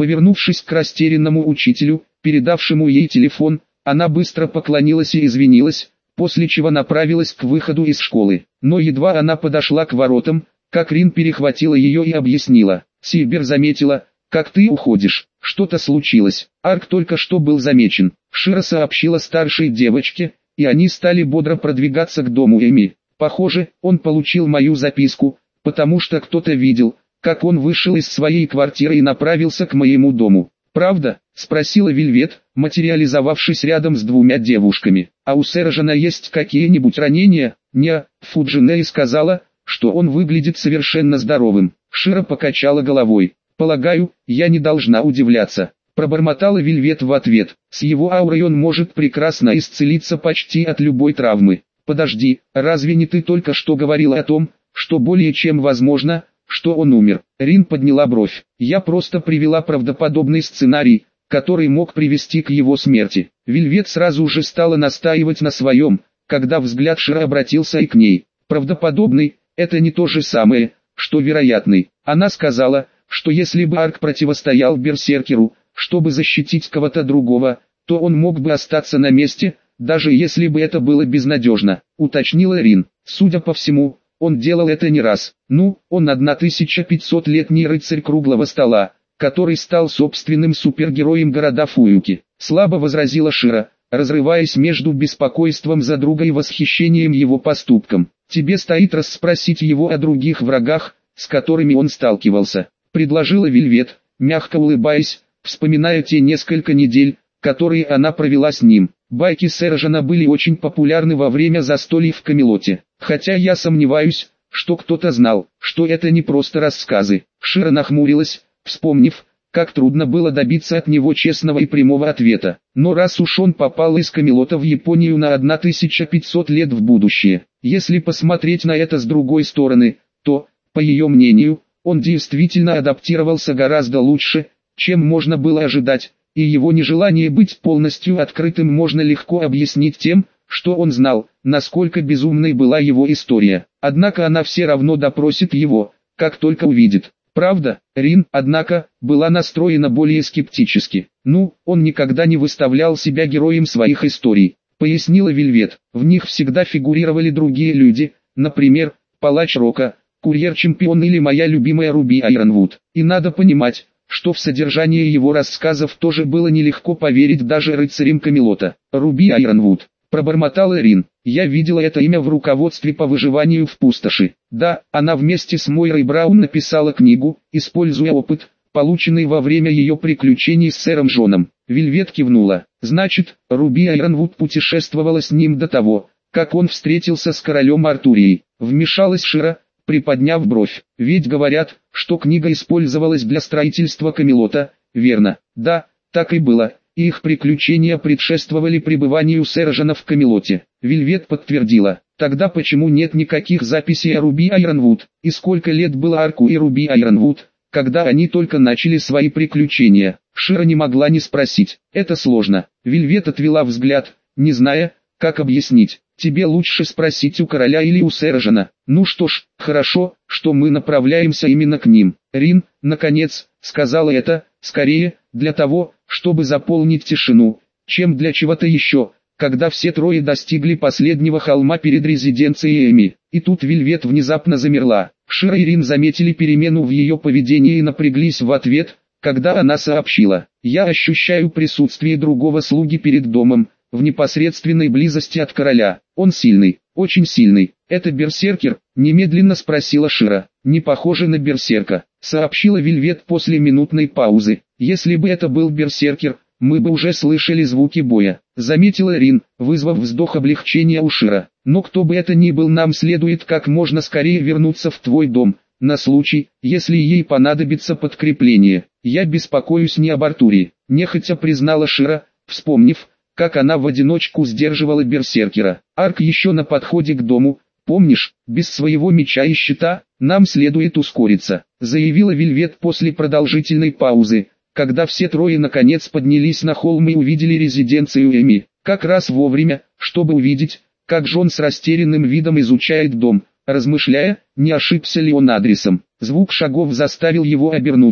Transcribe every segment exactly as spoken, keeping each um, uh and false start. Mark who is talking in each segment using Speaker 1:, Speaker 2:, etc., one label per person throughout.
Speaker 1: Повернувшись к растерянному учителю, передавшему ей телефон, она быстро поклонилась и извинилась, после чего направилась к выходу из школы. Но едва она подошла к воротам, как Рин перехватила ее и объяснила. «Сильбер заметила, как ты уходишь. Что-то случилось. Арк только что был замечен». Шира сообщила старшей девочке, и они стали бодро продвигаться к дому Эми. «Похоже, он получил мою записку, потому что кто-то видел, как он вышел из своей квартиры и направился к моему дому». «Правда?» – спросила Вельвет, материализовавшись рядом с двумя девушками. «А у Сержана есть какие-нибудь ранения?» «Не», – Фуджинеи сказала, что он выглядит совершенно здоровым. Шира покачала головой. «Полагаю, я не должна удивляться», – пробормотала Вельвет в ответ. «С его аурой он может прекрасно исцелиться почти от любой травмы». «Подожди, разве не ты только что говорила о том, что более чем возможно, что он умер?» Рин подняла бровь. «Я просто привела правдоподобный сценарий, который мог привести к его смерти». Вельвет сразу же стала настаивать на своем, когда взгляд Шира обратился и к ней. «Правдоподобный – это не то же самое, что вероятный». Она сказала, что если бы Арк противостоял Берсеркеру, чтобы защитить кого-то другого, то он мог бы остаться на месте, даже если бы это было безнадежно, уточнила Рин. Судя по всему, он делал это не раз. Ну, он тысяча пятисотлетний рыцарь круглого стола, который стал собственным супергероем города Фуюки. Слабо возразила Шира, разрываясь между беспокойством за друга и восхищением его поступком. Тебе стоит расспросить его о других врагах, с которыми он сталкивался, предложила Вельвет, мягко улыбаясь, вспоминая те несколько недель, которые она провела с ним. Байки Сержана были очень популярны во время застолий в Камелоте, хотя я сомневаюсь, что кто-то знал, что это не просто рассказы. Шира нахмурилась, вспомнив, как трудно было добиться от него честного и прямого ответа. Но раз уж он попал из Камелота в Японию на тысяча пятьсот лет в будущее, если посмотреть на это с другой стороны, то, по ее мнению, он действительно адаптировался гораздо лучше, чем можно было ожидать, и его нежелание быть полностью открытым можно легко объяснить тем, что он знал, насколько безумной была его история. Однако она все равно допросит его, как только увидит. Правда, Рин, однако, была настроена более скептически. «Ну, он никогда не выставлял себя героем своих историй», — пояснила Вельвет. «В них всегда фигурировали другие люди, например, палач Рока, курьер-чемпион или моя любимая Руби Айронвуд. И надо понимать, что в содержание его рассказов тоже было нелегко поверить даже рыцарям Камелота». «Руби Айронвуд», — пробормотала Рин. «Я видела это имя в руководстве по выживанию в пустоши. Да, она вместе с Мойрой Браун написала книгу, используя опыт, полученный во время ее приключений с сэром Джоном». Вельвет кивнула. «Значит, Руби Айронвуд путешествовала с ним до того, как он встретился с королем Артурией». Вмешалась Шира, приподняв бровь. «Ведь говорят, что книга использовалась для строительства Камелота, верно?» «Да, так и было, и их приключения предшествовали пребыванию Сержана в Камелоте». Вельвет подтвердила. «Тогда почему нет никаких записей о Руби Айронвуд? И сколько лет было Арку и Руби Айронвуд, когда они только начали свои приключения?» Шира не могла не спросить. «Это сложно». Вельвет отвела взгляд, не зная, как объяснить. «Тебе лучше спросить у короля или у Сержана». «Ну что ж, хорошо, что мы направляемся именно к ним». Рин, наконец, сказала это, скорее, для того, чтобы заполнить тишину, чем для чего-то еще, когда все трое достигли последнего холма перед резиденцией Эми. И тут Вельвет внезапно замерла. Шира и Рин заметили перемену в ее поведении и напряглись в ответ, когда она сообщила: «Я ощущаю присутствие другого слуги перед домом, в непосредственной близости от короля. Он сильный, очень сильный». «Это берсеркер?» – немедленно спросила Шира. «Не похоже на берсерка», – сообщила Вельвет после минутной паузы. «Если бы это был берсеркер, мы бы уже слышали звуки боя», – заметила Рин, вызвав вздох облегчения у Шира. «Но кто бы это ни был, нам следует как можно скорее вернуться в твой дом, на случай, если ей понадобится подкрепление. Я беспокоюсь не об Артуре», – нехотя признала Шира, вспомнив, как она в одиночку сдерживала берсеркера. «Арк еще на подходе к дому, помнишь, без своего меча и щита, нам следует ускориться», — заявила Вельвет после продолжительной паузы, когда все трое наконец поднялись на холм и увидели резиденцию Эми, как раз вовремя, чтобы увидеть, как Джон с растерянным видом изучает дом, размышляя, не ошибся ли он адресом. Звук шагов заставил его обернуться,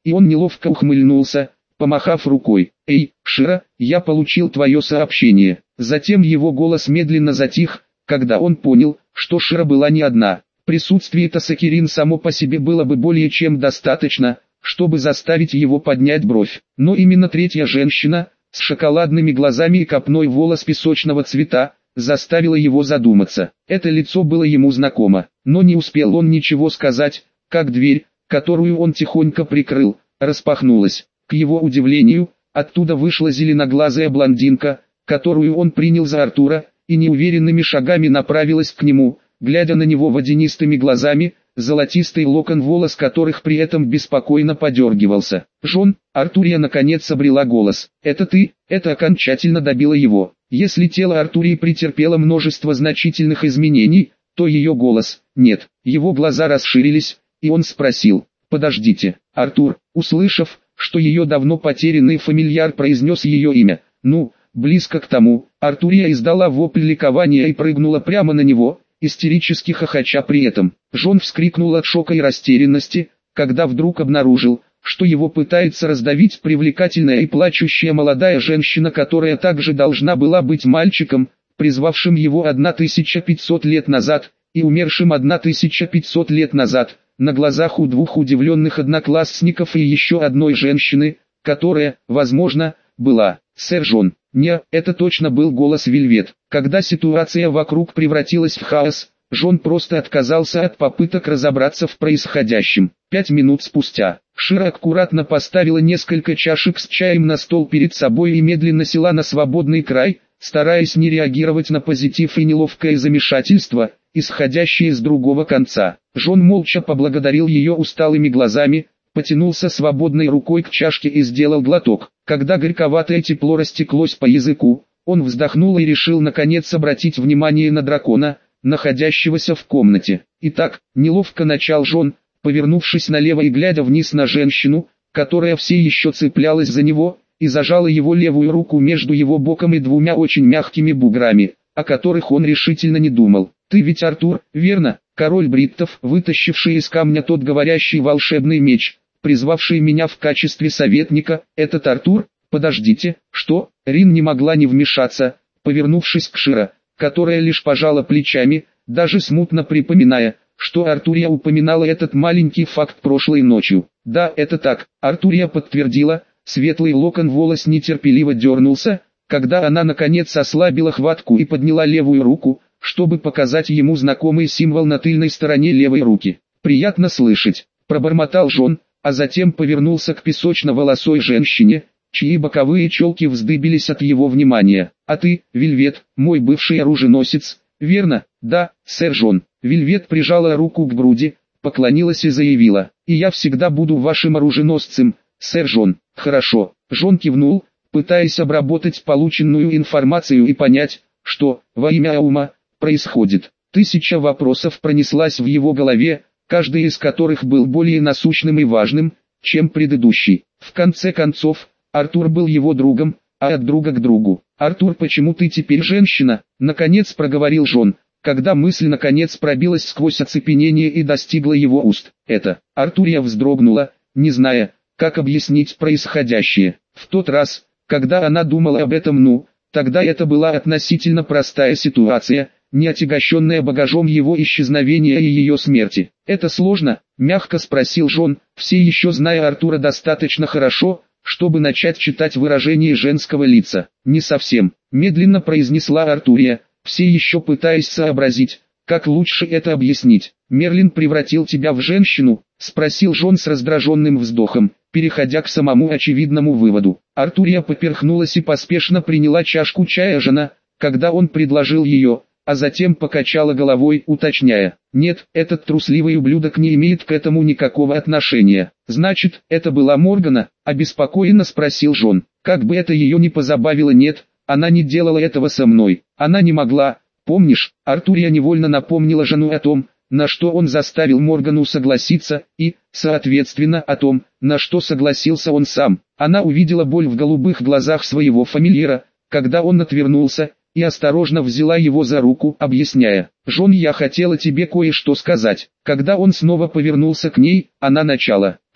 Speaker 1: и он неловко ухмыльнулся, помахав рукой. «Эй, Шира, я получил твое сообщение». Затем его голос медленно затих, когда он понял, что Шира была не одна. Присутствие Тасакирин само по себе было бы более чем достаточно, чтобы заставить его поднять бровь. Но именно третья женщина, с шоколадными глазами и копной волос песочного цвета, заставила его задуматься. Это лицо было ему знакомо, но не успел он ничего сказать, как дверь, которую он тихонько прикрыл, распахнулась. К его удивлению, оттуда вышла зеленоглазая блондинка, которую он принял за Артура, и неуверенными шагами направилась к нему, глядя на него водянистыми глазами, золотистый локон волос которых при этом беспокойно подергивался. «Жон», Артурия наконец обрела голос. «Это ты?» Это окончательно добило его. Если тело Артурии претерпело множество значительных изменений, то ее голос – нет. Его глаза расширились, и он спросил: «Подождите, Артур», услышав, что ее давно потерянный фамильяр произнес ее имя. «Ну, близко к тому». Артурия издала вопль ликования и прыгнула прямо на него, истерически хохоча при этом. Жон вскрикнул от шока и растерянности, когда вдруг обнаружил, что его пытается раздавить привлекательная и плачущая молодая женщина, которая также должна была быть мальчиком, призвавшим его тысяча пятьсот лет назад, и умершим тысяча пятьсот лет назад, на глазах у двух удивленных одноклассников и еще одной женщины, которая, возможно, была сэр Жон. Не, это точно был голос Вельвет. Когда ситуация вокруг превратилась в хаос, Жон просто отказался от попыток разобраться в происходящем. Пять минут спустя, Шира аккуратно поставила несколько чашек с чаем на стол перед собой и медленно села на свободный край, стараясь не реагировать на позитив и неловкое замешательство, исходящее с другого конца. Жон молча поблагодарил ее усталыми глазами, потянулся свободной рукой к чашке и сделал глоток. Когда горьковатое тепло растеклось по языку, он вздохнул и решил наконец обратить внимание на дракона, находящегося в комнате. «Итак», неловко начал Жон, повернувшись налево и глядя вниз на женщину, которая все еще цеплялась за него, и зажала его левую руку между его боком и двумя очень мягкими буграми, о которых он решительно не думал. «Ты ведь Артур, верно? Король бриттов, вытащивший из камня тот говорящий волшебный меч, призвавший меня в качестве советника, этот Артур?» «Подождите, что?» Рин не могла не вмешаться, повернувшись к Шира, которая лишь пожала плечами, даже смутно припоминая, что Артурия упоминала этот маленький факт прошлой ночью. «Да, это так», Артурия подтвердила. Светлый локон волос нетерпеливо дернулся, когда она наконец ослабила хватку и подняла левую руку, чтобы показать ему знакомый символ на тыльной стороне левой руки. «Приятно слышать», пробормотал Жон, а затем повернулся к песочно-волосой женщине, чьи боковые челки вздыбились от его внимания. «А ты, Вельвет, мой бывший оруженосец, верно?» «Да, сэр Жон». Вельвет прижала руку к груди, поклонилась и заявила: «И я всегда буду вашим оруженосцем, сэр Жон». «Хорошо». Жон кивнул, пытаясь обработать полученную информацию и понять, что, во имя Аума, происходит. Тысяча вопросов пронеслась в его голове, каждый из которых был более насущным и важным, чем предыдущий. В конце концов, Артур был его другом, а от друга к другу. «Артур, почему ты теперь женщина?» — наконец проговорил Жон, когда мысль наконец пробилась сквозь оцепенение и достигла его уст. «Это...» Артурия вздрогнула, не зная, как объяснить происходящее. В тот раз, когда она думала об этом, ну, тогда это была относительно простая ситуация, не отягощенная багажом его исчезновения и ее смерти. «Это сложно?» — мягко спросил Жон, все еще зная Артура достаточно хорошо, чтобы начать читать выражение женского лица. «Не совсем», — медленно произнесла Артурия, все еще пытаясь сообразить, как лучше это объяснить. «Мерлин превратил тебя в женщину?» — спросил Жон с раздраженным вздохом, переходя к самому очевидному выводу. Артурия поперхнулась и поспешно приняла чашку чая Жона, когда он предложил ее, а затем покачала головой, уточняя: «Нет, этот трусливый ублюдок не имеет к этому никакого отношения». «Значит, это была Моргана?» — обеспокоенно спросил Жон. «Как бы это ее ни позабавило, нет, она не делала этого со мной. Она не могла, помнишь?» Артурия невольно напомнила Жону о том, на что он заставил Моргану согласиться, и, соответственно, о том, на что согласился он сам. Она увидела боль в голубых глазах своего фамильяра, когда он отвернулся, и осторожно взяла его за руку, объясняя: «Жон, я хотела тебе кое-что сказать». Когда он снова повернулся к ней, она начала: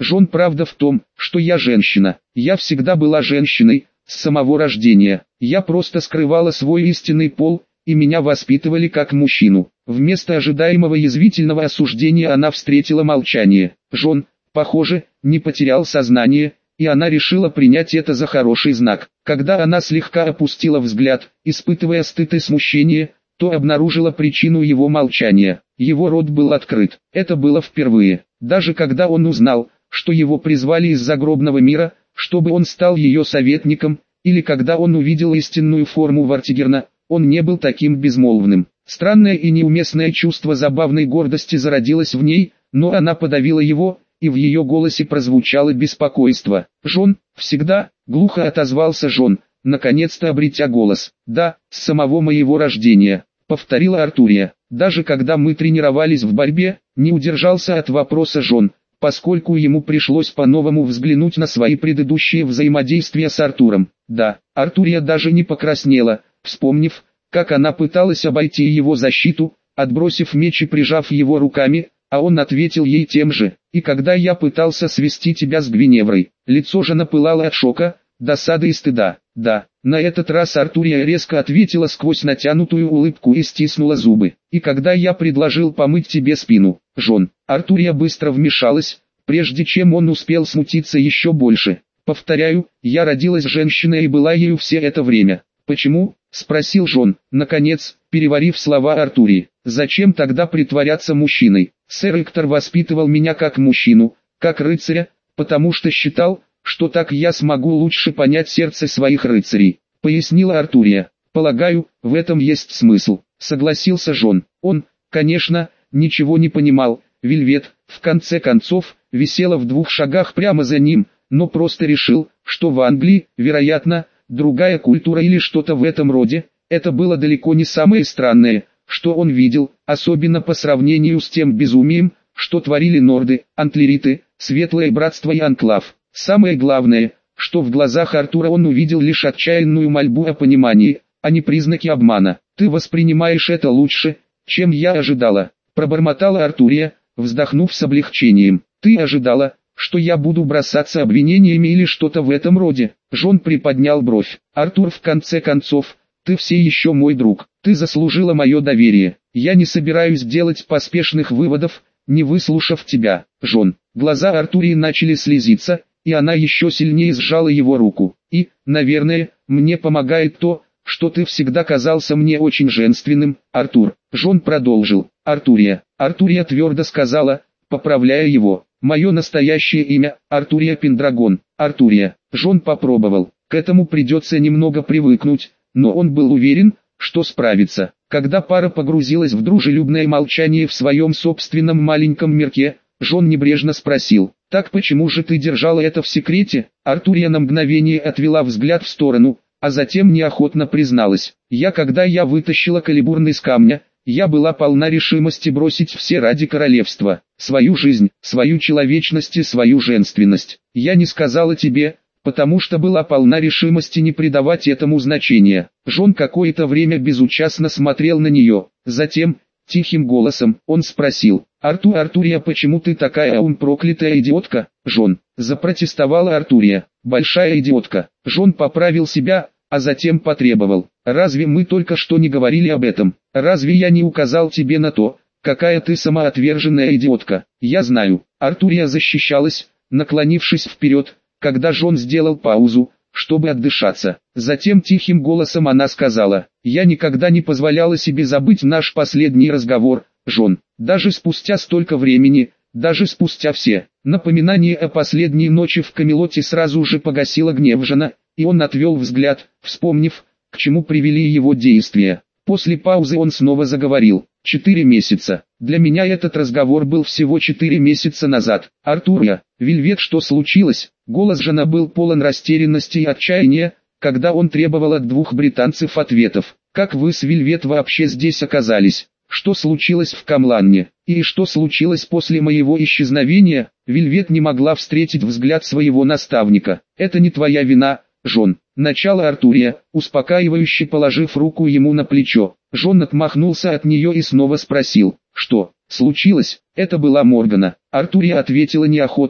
Speaker 1: Жон, правда в том, что я женщина. Я всегда была женщиной, с самого рождения. Я просто скрывала свой истинный пол, и меня воспитывали как мужчину. Вместо ожидаемого язвительного осуждения она встретила молчание. Жон, похоже, не потерял сознание, и она решила принять это за хороший знак. Когда она слегка опустила взгляд, испытывая стыд и смущение, то обнаружила причину его молчания. Его рот был открыт. Это было впервые. Даже когда он узнал, что его призвали из загробного мира, чтобы он стал ее советником, или когда он увидел истинную форму Вартигерна, он не был таким безмолвным. Странное и неуместное чувство забавной гордости зародилось в ней, но она подавила его, и в ее голосе прозвучало беспокойство. «Жон, всегда», — глухо отозвался Жон, наконец-то обретя голос. «Да, с самого моего рождения», — повторила Артурия. «Даже когда мы тренировались в борьбе, не удержался от вопроса Жон, поскольку ему пришлось по-новому взглянуть на свои предыдущие взаимодействия с Артуром. Да, Артурия даже не покраснела, вспомнив, как она пыталась обойти его защиту, отбросив меч и прижав его руками, а он ответил ей тем же. «И когда я пытался свести тебя с Гвиневрой». Лицо Жона пылало от шока, досады и стыда. «Да». На этот раз Артурия резко ответила сквозь натянутую улыбку и стиснула зубы. «И когда я предложил помыть тебе спину, Жон». Артурия быстро вмешалась, прежде чем он успел смутиться еще больше. «Повторяю, я родилась женщиной и была ею все это время». «Почему?» — спросил Жон, наконец, переварив слова Артурии. «Зачем тогда притворяться мужчиной? Сэр Эктор воспитывал меня как мужчину, как рыцаря, потому что считал, что так я смогу лучше понять сердце своих рыцарей», — пояснила Артурия. «Полагаю, в этом есть смысл», — согласился Жон. Он, конечно, ничего не понимал. Вельвет, в конце концов, висела в двух шагах прямо за ним, но просто решил, что в Англии, вероятно, другая культура или что-то в этом роде. Это было далеко не самое странное, что он видел, особенно по сравнению с тем безумием, что творили норды, антлериты, Светлое Братство и Анклав. Самое главное, что в глазах Артура он увидел лишь отчаянную мольбу о понимании, а не признаки обмана. «Ты воспринимаешь это лучше, чем я ожидала», — пробормотала Артурия, вздохнув с облегчением. «Ты ожидала, что я буду бросаться обвинениями или что-то в этом роде?» Жон приподнял бровь. «Артур, в конце концов, ты все еще мой друг. Ты заслужила мое доверие. Я не собираюсь делать поспешных выводов, не выслушав тебя, Жон». Глаза Артурии начали слезиться, и она еще сильнее сжала его руку. «И, наверное, мне помогает то, что ты всегда казался мне очень женственным, Артур». Жон продолжил. «Артурия». Артурия твердо сказала, поправляя его. «Мое настоящее имя – Артурия Пендрагон». Артурия. Жон попробовал. К этому придется немного привыкнуть, но он был уверен, что справится. Когда пара погрузилась в дружелюбное молчание в своем собственном маленьком мирке, Жон небрежно спросил: «Так почему же ты держала это в секрете?» Артурия на мгновение отвела взгляд в сторону, а затем неохотно призналась: «Я, когда я вытащила калибурн из камня, я была полна решимости бросить все ради королевства, свою жизнь, свою человечность и свою женственность. Я не сказала тебе, потому что была полна решимости не придавать этому значения». Жон какое-то время безучастно смотрел на нее, затем, тихим голосом, он спросил: «Артур, Артурия, почему ты такая ум проклятая идиотка?» «Жон», запротестовала Артурия, «большая идиотка». Жон поправил себя, а затем потребовал: «Разве мы только что не говорили об этом? Разве я не указал тебе на то, какая ты самоотверженная идиотка?» «Я знаю». Артурия защищалась, наклонившись вперед, когда Жон сделал паузу, чтобы отдышаться. Затем тихим голосом она сказала: «Я никогда не позволяла себе забыть наш последний разговор, Жон. Даже спустя столько времени, даже спустя все». Напоминание о последней ночи в Камелоте сразу же погасило гнев Жона, и он отвел взгляд, вспомнив, к чему привели его действия. После паузы он снова заговорил: «Четыре месяца. Для меня этот разговор был всего четыре месяца назад. Артурия, Вельвет, что случилось?» Голос Жона был полон растерянности и отчаяния, когда он требовал от двух британцев ответов. «Как вы с Вельвет вообще здесь оказались? Что случилось в Камланне? И что случилось после моего исчезновения?» Вельвет не могла встретить взгляд своего наставника. «Это не твоя вина, Жон». Начало Артурия, успокаивающе положив руку ему на плечо. Жон отмахнулся от нее и снова спросил: «Что случилось?» «Это была Моргана». Артурия ответила неохотно,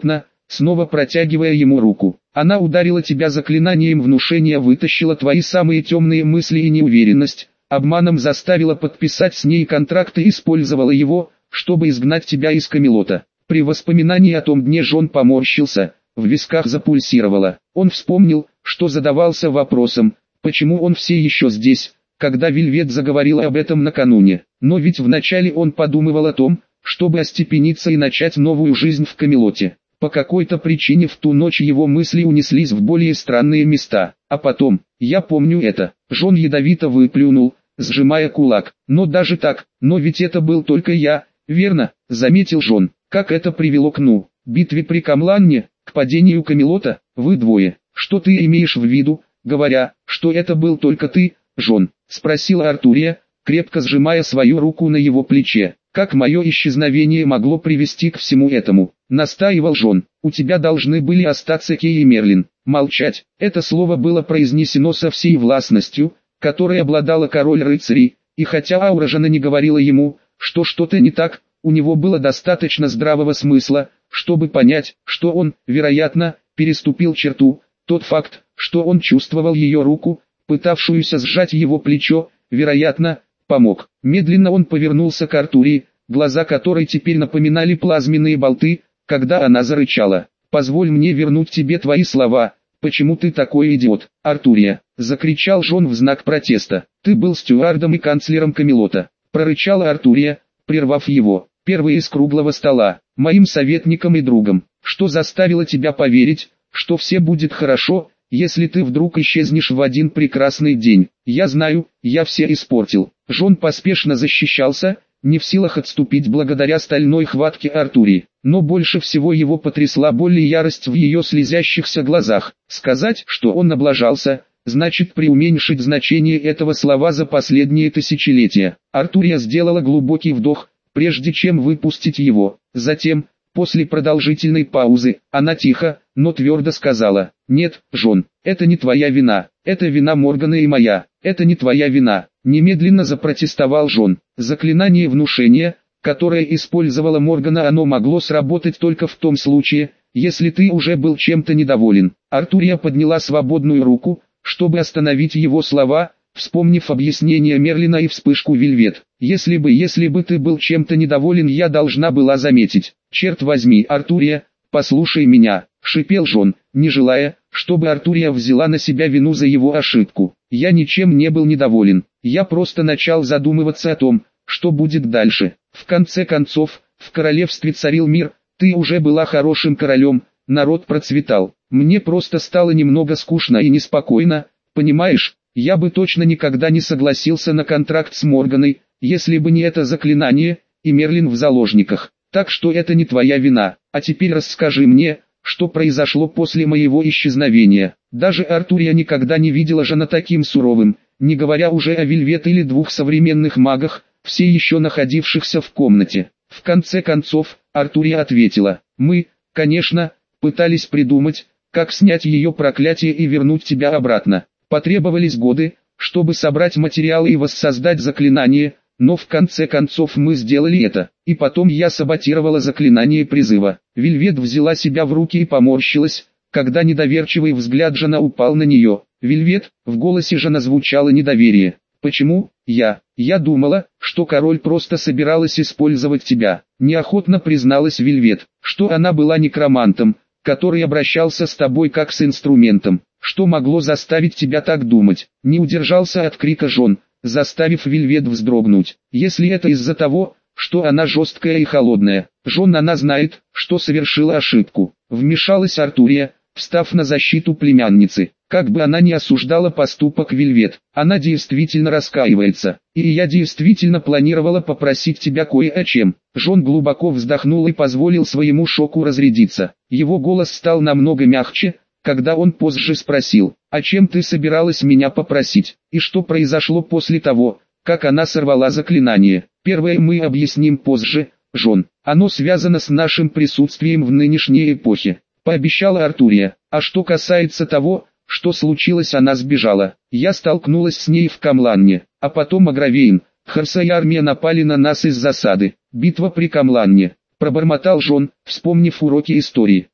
Speaker 1: снова протягивая ему руку. Она ударила тебя заклинанием внушения, вытащила твои самые темные мысли и неуверенность, обманом заставила подписать с ней контракт и использовала его, чтобы изгнать тебя из Камелота. При воспоминании о том дне Джон поморщился, в висках запульсировало. Он вспомнил, что задавался вопросом, почему он все еще здесь, когда Вельвет заговорила об этом накануне. Но ведь вначале он подумывал о том, чтобы остепениться и начать новую жизнь в Камелоте. По какой-то причине в ту ночь его мысли унеслись в более странные места. А потом, я помню это, Джон ядовито выплюнул, сжимая кулак. Но даже так, но ведь это был только я, верно, заметил Джон. Как это привело к ну, битве при Камланне, к падению Камелота, вы двое. Что ты имеешь в виду, говоря, что это был только ты, Джон? Спросила Артурия, крепко сжимая свою руку на его плече. Как мое исчезновение могло привести к всему этому? Настаивал Джон. У тебя должны были остаться Кей и Мерлин. Молчать. Это слово было произнесено со всей властностью, которой обладала король рыцарей, и хотя аура Жана не говорила ему, что что-то не так, у него было достаточно здравого смысла, чтобы понять, что он, вероятно, переступил черту. Тот факт, что он чувствовал ее руку, пытавшуюся сжать его плечо, вероятно, помог. Медленно он повернулся к Артурии, глаза которой теперь напоминали плазменные болты, когда она зарычала. «Позволь мне вернуть тебе твои слова, почему ты такой идиот, Артурия?» — закричал Джон в знак протеста. «Ты был стюардом и канцлером Камелота», — прорычала Артурия, прервав его. «Первый из круглого стола, моим советником и другом. Что заставило тебя поверить, что все будет хорошо, если ты вдруг исчезнешь в один прекрасный день? Я знаю, я все испортил». Джон поспешно защищался, не в силах отступить благодаря стальной хватке Артурии. Но больше всего его потрясла боль и ярость в ее слезящихся глазах. Сказать, что он облажался, значит преуменьшить значение этого слова за последние тысячелетия. Артурия сделала глубокий вдох, прежде чем выпустить его. Затем, после продолжительной паузы, она тихо, но твердо сказала: «Нет, Джон, это не твоя вина, это вина Моргана и моя, это не твоя вина». Немедленно запротестовал Джон. Заклинание внушения, которое использовала Моргана, оно могло сработать только в том случае, если ты уже был чем-то недоволен. Артурия подняла свободную руку, чтобы остановить его слова, вспомнив объяснение Мерлина и вспышку Вельвет. «Если бы, если бы ты был чем-то недоволен, я должна была заметить». «Черт возьми, Артурия, послушай меня», — шипел Джон, не желая, чтобы Артурия взяла на себя вину за его ошибку. «Я ничем не был недоволен, я просто начал задумываться о том, что будет дальше. В конце концов, в королевстве царил мир, ты уже была хорошим королем, народ процветал. Мне просто стало немного скучно и неспокойно, понимаешь? Я бы точно никогда не согласился на контракт с Морганой, если бы не это заклинание, и Мерлин в заложниках. Так что это не твоя вина. А теперь расскажи мне, что произошло после моего исчезновения». Даже Артурия никогда не видела Жана таким суровым, не говоря уже о Вельвет или двух современных магах, все еще находившихся в комнате. В конце концов, Артурия ответила: «Мы, конечно, пытались придумать, как снять ее проклятие и вернуть тебя обратно. Потребовались годы, чтобы собрать материалы и воссоздать заклинание, но в конце концов мы сделали это. И потом я саботировала заклинание призыва». Вельвет взяла себя в руки и поморщилась, когда недоверчивый взгляд Жана упал на нее. «Вельвет», в голосе Жана звучало недоверие. «Почему? Я, я думала, что король просто собиралась использовать тебя», неохотно призналась Вельвет, что она была некромантом, который обращался с тобой как с инструментом. Что могло заставить тебя так думать? Не удержался от крика Джон, заставив Вельвет вздрогнуть. «Если это из-за того, что она жесткая и холодная, Джон, она знает, что совершила ошибку», вмешалась Артурия, встав на защиту племянницы. Как бы она ни осуждала поступок Вельвет, она действительно раскаивается. «И я действительно планировала попросить тебя кое о чем». Джон глубоко вздохнул и позволил своему шоку разрядиться. Его голос стал намного мягче, когда он позже спросил: «О чем ты собиралась меня попросить? И что произошло после того, как она сорвала заклинание?» «Первое мы объясним позже, Джон. Оно связано с нашим присутствием в нынешней эпохе», пообещала Артурия. «А что касается того, что случилось, она сбежала. Я столкнулась с ней в Камланне, а потом Агравейн, Харса и армия напали на нас из засады. Битва при Камланне», пробормотал Джон, вспомнив уроки истории.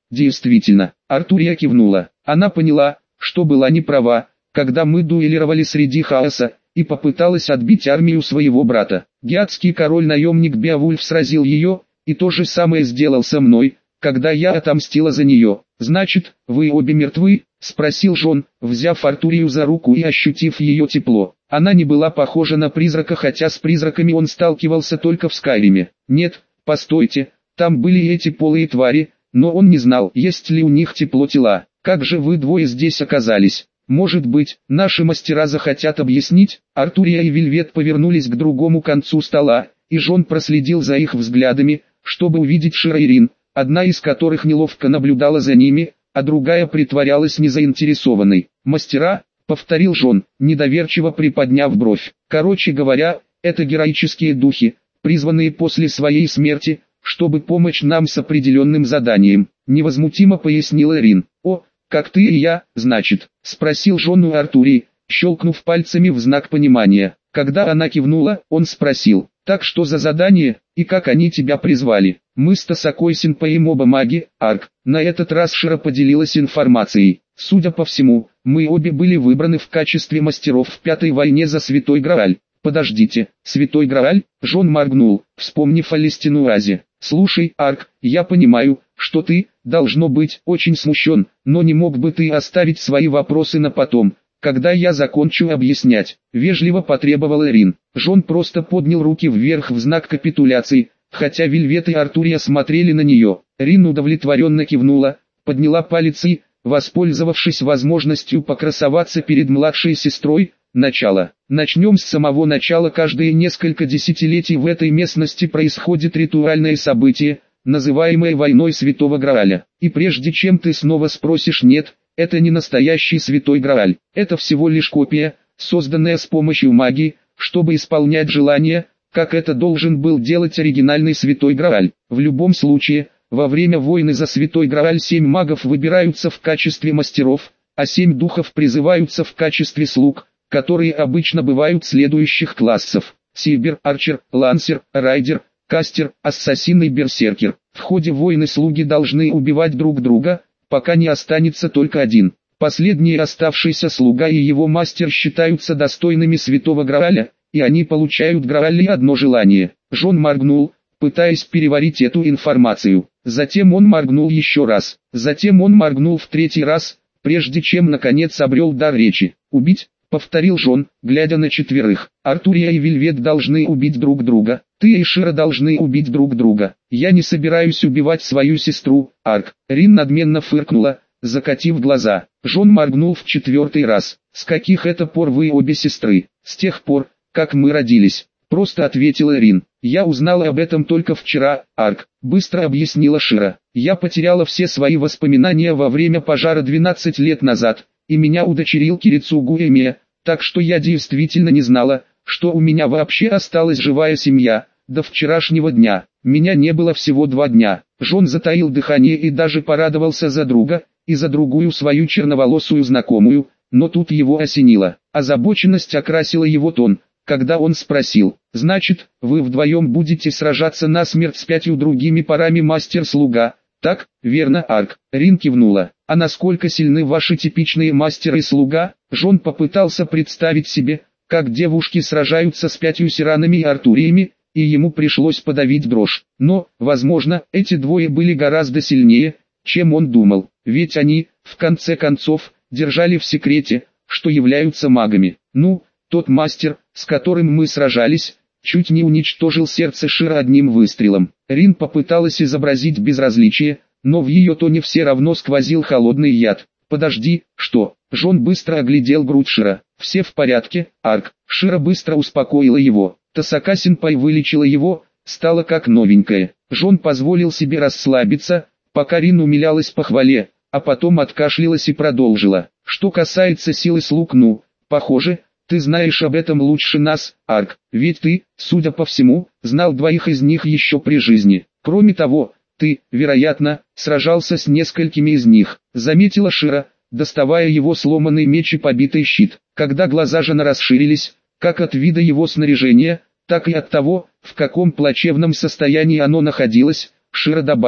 Speaker 1: Действительно, Артурия кивнула. Она поняла, что была не права, когда мы дуэлировали среди хаоса, и попыталась отбить армию своего брата. Гиатский король-наемник Беовульф сразил ее, и то же самое сделал со мной, когда я отомстила за нее. «Значит, вы обе мертвы?» – спросил Жон, взяв Артурию за руку и ощутив ее тепло. Она не была похожа на призрака, хотя с призраками он сталкивался только в Скайриме. «Нет, постойте, там были эти полые твари, но он не знал, есть ли у них тепло тела. Как же вы двое здесь оказались?» «Может быть, наши мастера захотят объяснить?» Артурия и Вельвет повернулись к другому концу стола, и Жон проследил за их взглядами, чтобы увидеть Шира и Рин, одна из которых неловко наблюдала за ними, а другая притворялась незаинтересованной. «Мастера?» — повторил Жон, недоверчиво приподняв бровь. «Короче говоря, это героические духи, призванные после своей смерти, чтобы помочь нам с определенным заданием», — невозмутимо пояснила Рин. «О, как ты и я, значит?» — спросил Жон у Артурии, щелкнув пальцами в знак понимания. Когда она кивнула, он спросил: «Так что за задание, и как они тебя призвали?» «Мы с Тасакой Синпэем оба маги, Арк». На этот раз Шира поделилась информацией. «Судя по всему, мы обе были выбраны в качестве мастеров в Пятой войне за Святой Грааль». «Подождите, Святой Грааль?» Жон моргнул, вспомнив о Лестинуазе. «Слушай, Арк, я понимаю, что ты, должно быть, очень смущен, но не мог бы ты оставить свои вопросы на потом, когда я закончу объяснять?» Вежливо потребовала Рин. Жон просто поднял руки вверх в знак капитуляции, хотя Вельвет и Артурия смотрели на нее. Рин удовлетворенно кивнула, подняла палец и, воспользовавшись возможностью покрасоваться перед младшей сестрой, начало. Начнем с самого начала. Каждые несколько десятилетий в этой местности происходит ритуальное событие, называемое войной Святого Грааля. И прежде чем ты снова спросишь: «Нет, это не настоящий Святой Грааль, это всего лишь копия, созданная с помощью магии, чтобы исполнять желания, как это должен был делать оригинальный Святой Грааль». В любом случае, во время войны за Святой Грааль семь магов выбираются в качестве мастеров, а семь духов призываются в качестве слуг, которые обычно бывают следующих классов: Сильбер, Арчер, Лансер, Райдер, Кастер, Ассасин и Берсеркер. В ходе войны слуги должны убивать друг друга, пока не останется только один. Последний оставшийся слуга и его мастер считаются достойными Святого Грааля, и они получают Грааль и одно желание. Жон моргнул, пытаясь переварить эту информацию. Затем он моргнул еще раз. Затем он моргнул в третий раз, прежде чем наконец обрел дар речи. «Убить?» — повторил Жон, глядя на четверых. «Артурия и Вельвет должны убить друг друга. Ты и Шира должны убить друг друга. Я не собираюсь убивать свою сестру, Арк». Рин надменно фыркнула, закатив глаза. Жон моргнул в четвертый раз. «С каких это пор вы обе сестры?» «С тех пор, как мы родились», — просто ответила Рин. «Я узнала об этом только вчера, Арк», — быстро объяснила Шира. «Я потеряла все свои воспоминания во время пожара двенадцать лет назад, и меня удочерил Кирицугу Эмия, так что я действительно не знала, что у меня вообще осталась живая семья. До вчерашнего дня. Меня не было всего два дня». Жон затаил дыхание и даже порадовался за друга, и за другую свою черноволосую знакомую, но тут его осенило. Озабоченность окрасила его тон, когда он спросил: «Значит, вы вдвоем будете сражаться насмерть с пятью другими парами мастер-слуга, так, верно, Арк?» Рин кивнула. «А насколько сильны ваши типичные мастер и слуга?» Жон попытался представить себе, как девушки сражаются с пятью Сиранами и Артуриями, и ему пришлось подавить дрожь. Но, возможно, эти двое были гораздо сильнее, чем он думал, ведь они, в конце концов, держали в секрете, что являются магами. «Ну, тот мастер, с которым мы сражались, чуть не уничтожил сердце Шира одним выстрелом». Рин попыталась изобразить безразличие, но в ее тоне все равно сквозил холодный яд. «Подожди, что?» Жон быстро оглядел грудь Шира. «Все в порядке, Арк». Шира быстро успокоила его. Тасака Синпай вылечила его, стала как новенькая. Жон позволил себе расслабиться, пока Рин умилялась похвале, а потом откашлялась и продолжила. «Что касается силы слуг, ну, похоже, ты знаешь об этом лучше нас, Арк, ведь ты, судя по всему, знал двоих из них еще при жизни. Кроме того, ты, вероятно, сражался с несколькими из них», — заметила Шира, доставая его сломанный меч и побитый щит. Когда глаза Жона расширились, как от вида его снаряжения, так и от того, в каком плачевном состоянии оно находилось, Шира добавила: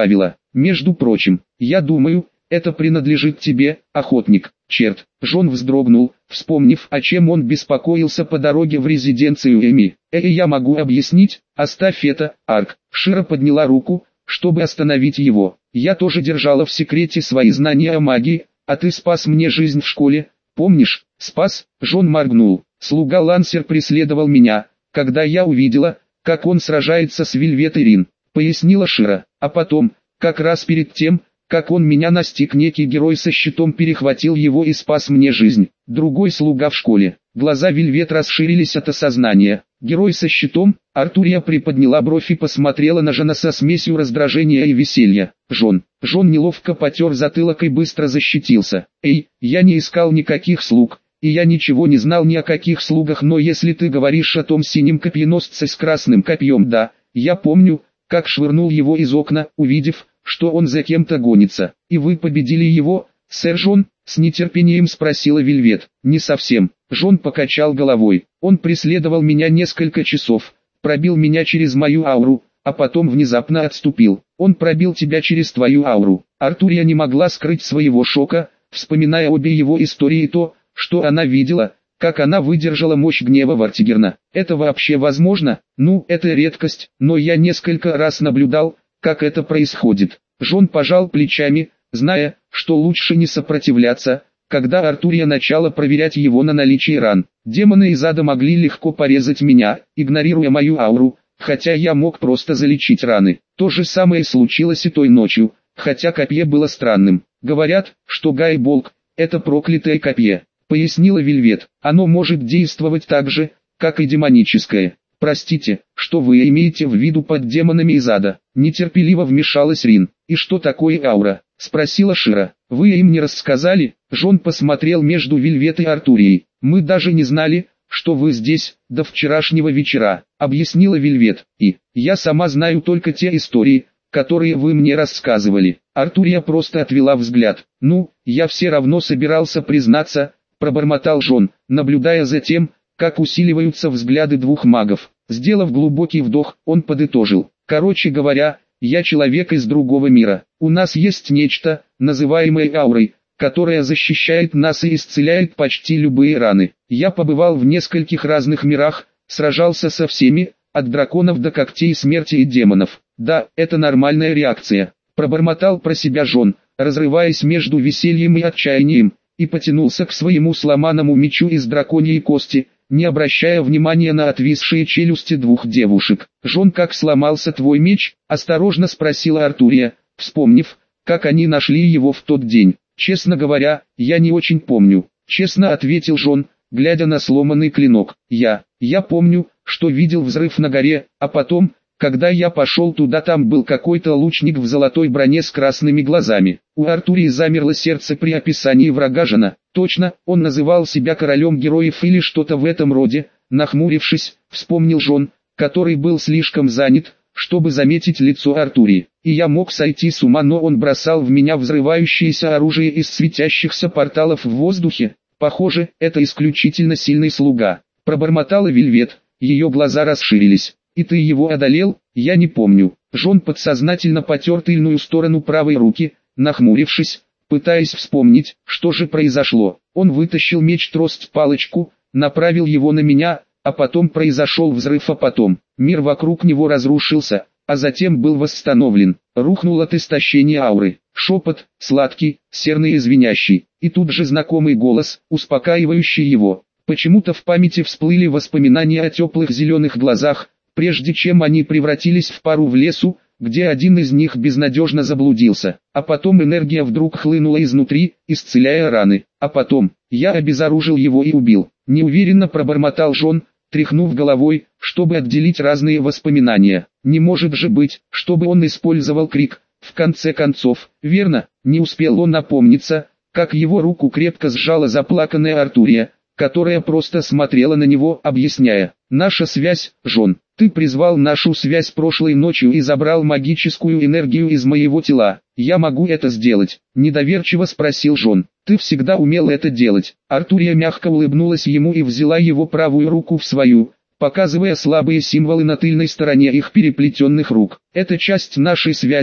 Speaker 1: Между прочим, я думаю, это принадлежит тебе, охотник. Черт, Джон вздрогнул, вспомнив, о чем он беспокоился по дороге в резиденцию Эми. Э, я могу объяснить, оставь это, Арк. Шира подняла руку, чтобы остановить его. Я тоже держала в секрете свои знания о магии, а ты спас мне жизнь в школе, помнишь? Спас? Джон моргнул. Слуга Лансер преследовал меня, когда я увидела, как он сражается с Вельвет и Рин, пояснила Шира. А потом, как раз перед тем, как он меня настиг, некий герой со щитом перехватил его и спас мне жизнь. Другой слуга в школе. Глаза Вельвет расширились от осознания. Герой со щитом? Артурия приподняла бровь и посмотрела на Жона со смесью раздражения и веселья. Жон. Жон неловко потер затылок и быстро защитился. Эй, я не искал никаких слуг, и я ничего не знал ни о каких слугах, но если ты говоришь о том синем копьеносце с красным копьем, да, я помню, как швырнул его из окна, увидев, что он за кем-то гонится. И вы победили его, сэр Джон? С нетерпением спросила Вельвет. Не совсем. Джон покачал головой. Он преследовал меня несколько часов, пробил меня через мою ауру, а потом внезапно отступил. Он пробил тебя через твою ауру. Артурия не могла скрыть своего шока, вспоминая обе его истории и то, что она видела, как она выдержала мощь гнева Вартигерна. Это вообще возможно? Ну, это редкость, но я несколько раз наблюдал, как это происходит. Джон пожал плечами, зная, что лучше не сопротивляться, когда Артурия начала проверять его на наличие ран. Демоны из ада могли легко порезать меня, игнорируя мою ауру, хотя я мог просто залечить раны. То же самое случилось и той ночью, хотя копье было странным. Говорят, что Гайболк – это проклятое копье, пояснила Вельвет. Оно может действовать так же, как и демоническое. Простите, что вы имеете в виду под демонами из ада? Нетерпеливо вмешалась Рин. И что такое аура? Спросила Шира. Вы им не рассказали? Джон посмотрел между Вельвет и Артурией. Мы даже не знали, что вы здесь, до вчерашнего вечера, объяснила Вельвет. И, я сама знаю только те истории, которые вы мне рассказывали. Артурия просто отвела взгляд. Ну, я все равно собирался признаться, пробормотал Джон, наблюдая за тем, как усиливаются взгляды двух магов. Сделав глубокий вдох, он подытожил. Короче говоря, я человек из другого мира. У нас есть нечто, называемое аурой, которая защищает нас и исцеляет почти любые раны. Я побывал в нескольких разных мирах, сражался со всеми, от драконов до когтей смерти и демонов. Да, это нормальная реакция. Пробормотал про себя Джон, разрываясь между весельем и отчаянием, и потянулся к своему сломанному мечу из драконьей кости, не обращая внимания на отвисшие челюсти двух девушек. «Джон, как сломался твой меч?» – осторожно спросила Артурия, вспомнив, как они нашли его в тот день. «Честно говоря, я не очень помню», – честно ответил Джон, глядя на сломанный клинок. «Я, я помню, что видел взрыв на горе, а потом, когда я пошел туда, там был какой-то лучник в золотой броне с красными глазами». У Артурии замерло сердце при описании врага Жона. Точно, он называл себя королем героев или что-то в этом роде. Нахмурившись, вспомнил Джон, который был слишком занят, чтобы заметить лицо Артурии. И я мог сойти с ума, но он бросал в меня взрывающееся оружие из светящихся порталов в воздухе. Похоже, это исключительно сильный слуга. Пробормотала Вельвет, ее глаза расширились. «И ты его одолел?» «Я не помню». Джон подсознательно потер тыльную сторону правой руки, нахмурившись, пытаясь вспомнить, что же произошло. Он вытащил меч-трость-палочку, направил его на меня, а потом произошел взрыв, а потом мир вокруг него разрушился, а затем был восстановлен. Рухнул от истощения ауры. Шепот, сладкий, серный и звенящий, и тут же знакомый голос, успокаивающий его. Почему-то в памяти всплыли воспоминания о теплых зеленых глазах, прежде чем они превратились в пару в лесу, где один из них безнадежно заблудился. А потом энергия вдруг хлынула изнутри, исцеляя раны. А потом, я обезоружил его и убил. Неуверенно пробормотал Джон, тряхнув головой, чтобы отделить разные воспоминания. Не может же быть, чтобы он использовал крик. В конце концов, верно, не успел он опомниться, как его руку крепко сжала заплаканная Артурия, которая просто смотрела на него, объясняя. «Наша связь, Джон, ты призвал нашу связь прошлой ночью и забрал магическую энергию из моего тела. Я могу это сделать?» Недоверчиво спросил Джон. «Ты всегда умел это делать». Артурия мягко улыбнулась ему и взяла его правую руку в свою, показывая слабые символы на тыльной стороне их переплетенных рук. «Это часть нашей связи,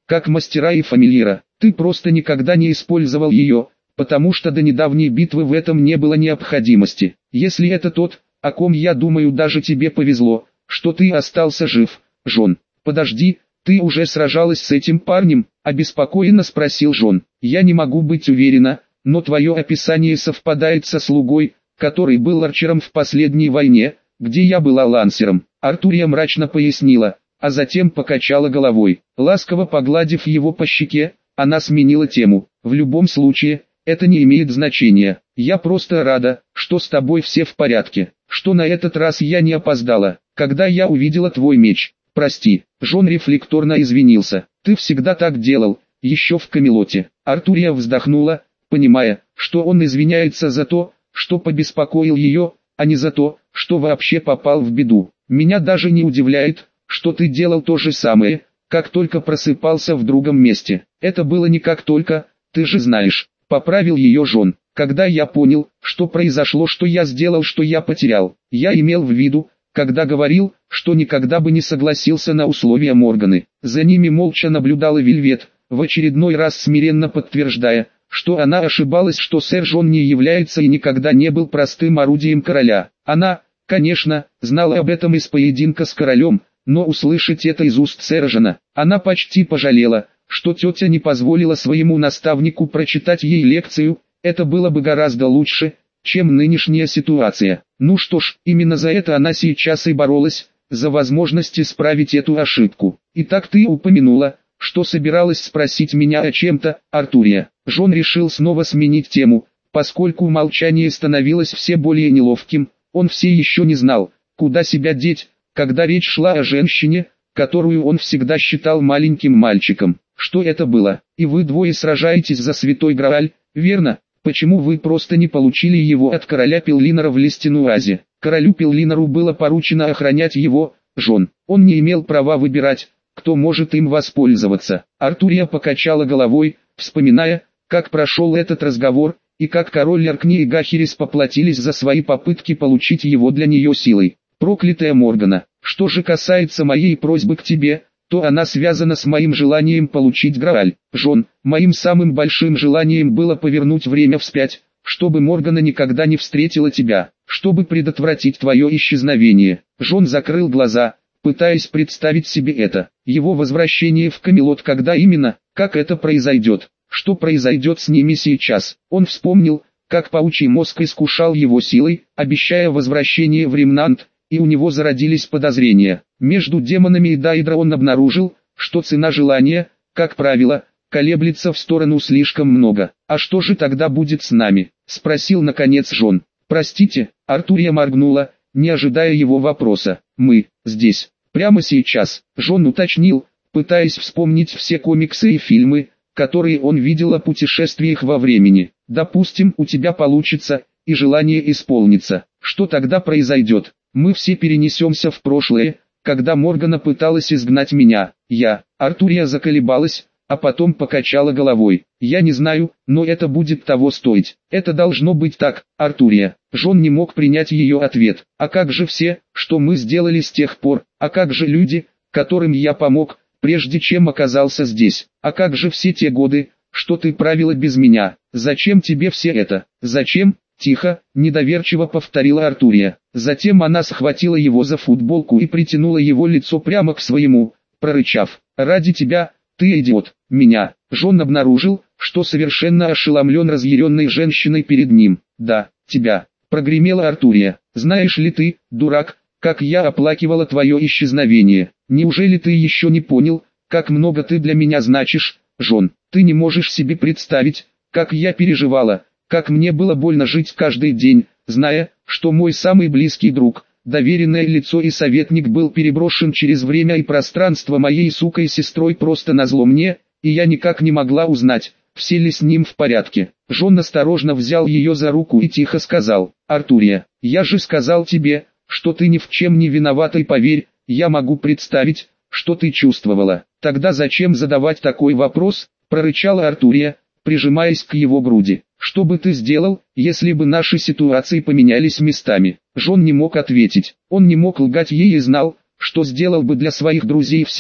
Speaker 1: как мастера и фамильяра. Ты просто никогда не использовал ее, потому что до недавней битвы в этом не было необходимости. Если это тот, о ком я думаю, даже тебе повезло, что ты остался жив, Джон. Подожди, ты уже сражалась с этим парнем? Обеспокоенно спросил Джон. Я не могу быть уверена, но твое описание совпадает со слугой, который был арчером в последней войне, где я была лансером. Артурия мрачно пояснила, а затем покачала головой. Ласково погладив его по щеке, она сменила тему. В любом случае, это не имеет значения. Я просто рада, что с тобой все в порядке, что на этот раз я не опоздала, когда я увидела твой меч. Прости, Джон рефлекторно извинился. Ты всегда так делал, еще в Камелоте. Артурия вздохнула, понимая, что он извиняется за то, что побеспокоил ее, а не за то, что вообще попал в беду. Меня даже не удивляет, что ты делал то же самое, как только просыпался в другом месте. Это было не как только, ты же знаешь, поправил ее Джон. Когда я понял, что произошло, что я сделал, что я потерял, я имел в виду, когда говорил, что никогда бы не согласился на условия Морганы. За ними молча наблюдала Вельвет, в очередной раз смиренно подтверждая, что она ошибалась, что сэр Джон не является и никогда не был простым орудием короля. Она, конечно, знала об этом из поединка с королем, но услышать это из уст сэра Джона, она почти пожалела, что тетя не позволила своему наставнику прочитать ей лекцию. Это было бы гораздо лучше, чем нынешняя ситуация. Ну что ж, именно за это она сейчас и боролась, за возможность исправить эту ошибку. Итак, ты упомянула, что собиралась спросить меня о чем-то, Артурия. Джон решил снова сменить тему, поскольку молчание становилось все более неловким. Он все еще не знал, куда себя деть, когда речь шла о женщине, которую он всегда считал маленьким мальчиком. Что это было? И вы двое сражаетесь за Святой Грааль, верно? Почему вы просто не получили его от короля Пеллинора в Лестенуазе? Королю Пеллинору было поручено охранять его, Джон. Он не имел права выбирать, кто может им воспользоваться. Артурия покачала головой, вспоминая, как прошел этот разговор, и как король Аркни и Гахерис поплатились за свои попытки получить его для нее силой. Проклятая Моргана. Что же касается моей просьбы к тебе, то она связана с моим желанием получить Грааль. Джон, моим самым большим желанием было повернуть время вспять, чтобы Моргана никогда не встретила тебя, чтобы предотвратить твое исчезновение. Джон закрыл глаза, пытаясь представить себе это. Его возвращение в Камелот, когда именно, как это произойдет, что произойдет с ними сейчас. Он вспомнил, как паучий мозг искушал его силой, обещая возвращение в Ремнант, и у него зародились подозрения. Между демонами и Дайдра он обнаружил, что цена желания, как правило, колеблется в сторону слишком много. «А что же тогда будет с нами?» – спросил наконец Джон. «Простите», – Артурия моргнула, не ожидая его вопроса. «Мы, здесь, прямо сейчас», – Джон уточнил, пытаясь вспомнить все комиксы и фильмы, которые он видел о путешествиях во времени. «Допустим, у тебя получится, и желание исполнится. Что тогда произойдет? Мы все перенесемся в прошлое, когда Моргана пыталась изгнать меня. Я». Артурия заколебалась, а потом покачала головой. «Я не знаю, но это будет того стоить. Это должно быть так, Артурия». Джон не мог принять ее ответ. «А как же все, что мы сделали с тех пор? А как же люди, которым я помог, прежде чем оказался здесь? А как же все те годы, что ты правила без меня? Зачем тебе все это? Зачем?» «Тихо», — недоверчиво повторила Артурия. Затем она схватила его за футболку и притянула его лицо прямо к своему, прорычав: «Ради тебя, ты идиот, меня». Джон обнаружил, что совершенно ошеломлен разъяренной женщиной перед ним. «Да, тебя», — прогремела Артурия. «Знаешь ли ты, дурак, как я оплакивала твое исчезновение? Неужели ты еще не понял, как много ты для меня значишь, Джон? Ты не можешь себе представить, как я переживала, как мне было больно жить каждый день, зная, что мой самый близкий друг, доверенное лицо и советник был переброшен через время и пространство моей сукой сестрой просто назло мне, и я никак не могла узнать, все ли с ним в порядке». Джон осторожно взял ее за руку и тихо сказал: «Артурия, я же сказал тебе, что ты ни в чем не виновата, и поверь, я могу представить, что ты чувствовала». «Тогда зачем задавать такой вопрос?» – прорычала Артурия, прижимаясь к его груди. «Что бы ты сделал, если бы наши ситуации поменялись местами?» Джон не мог ответить. Он не мог лгать ей и знал, что сделал бы для своих друзей все,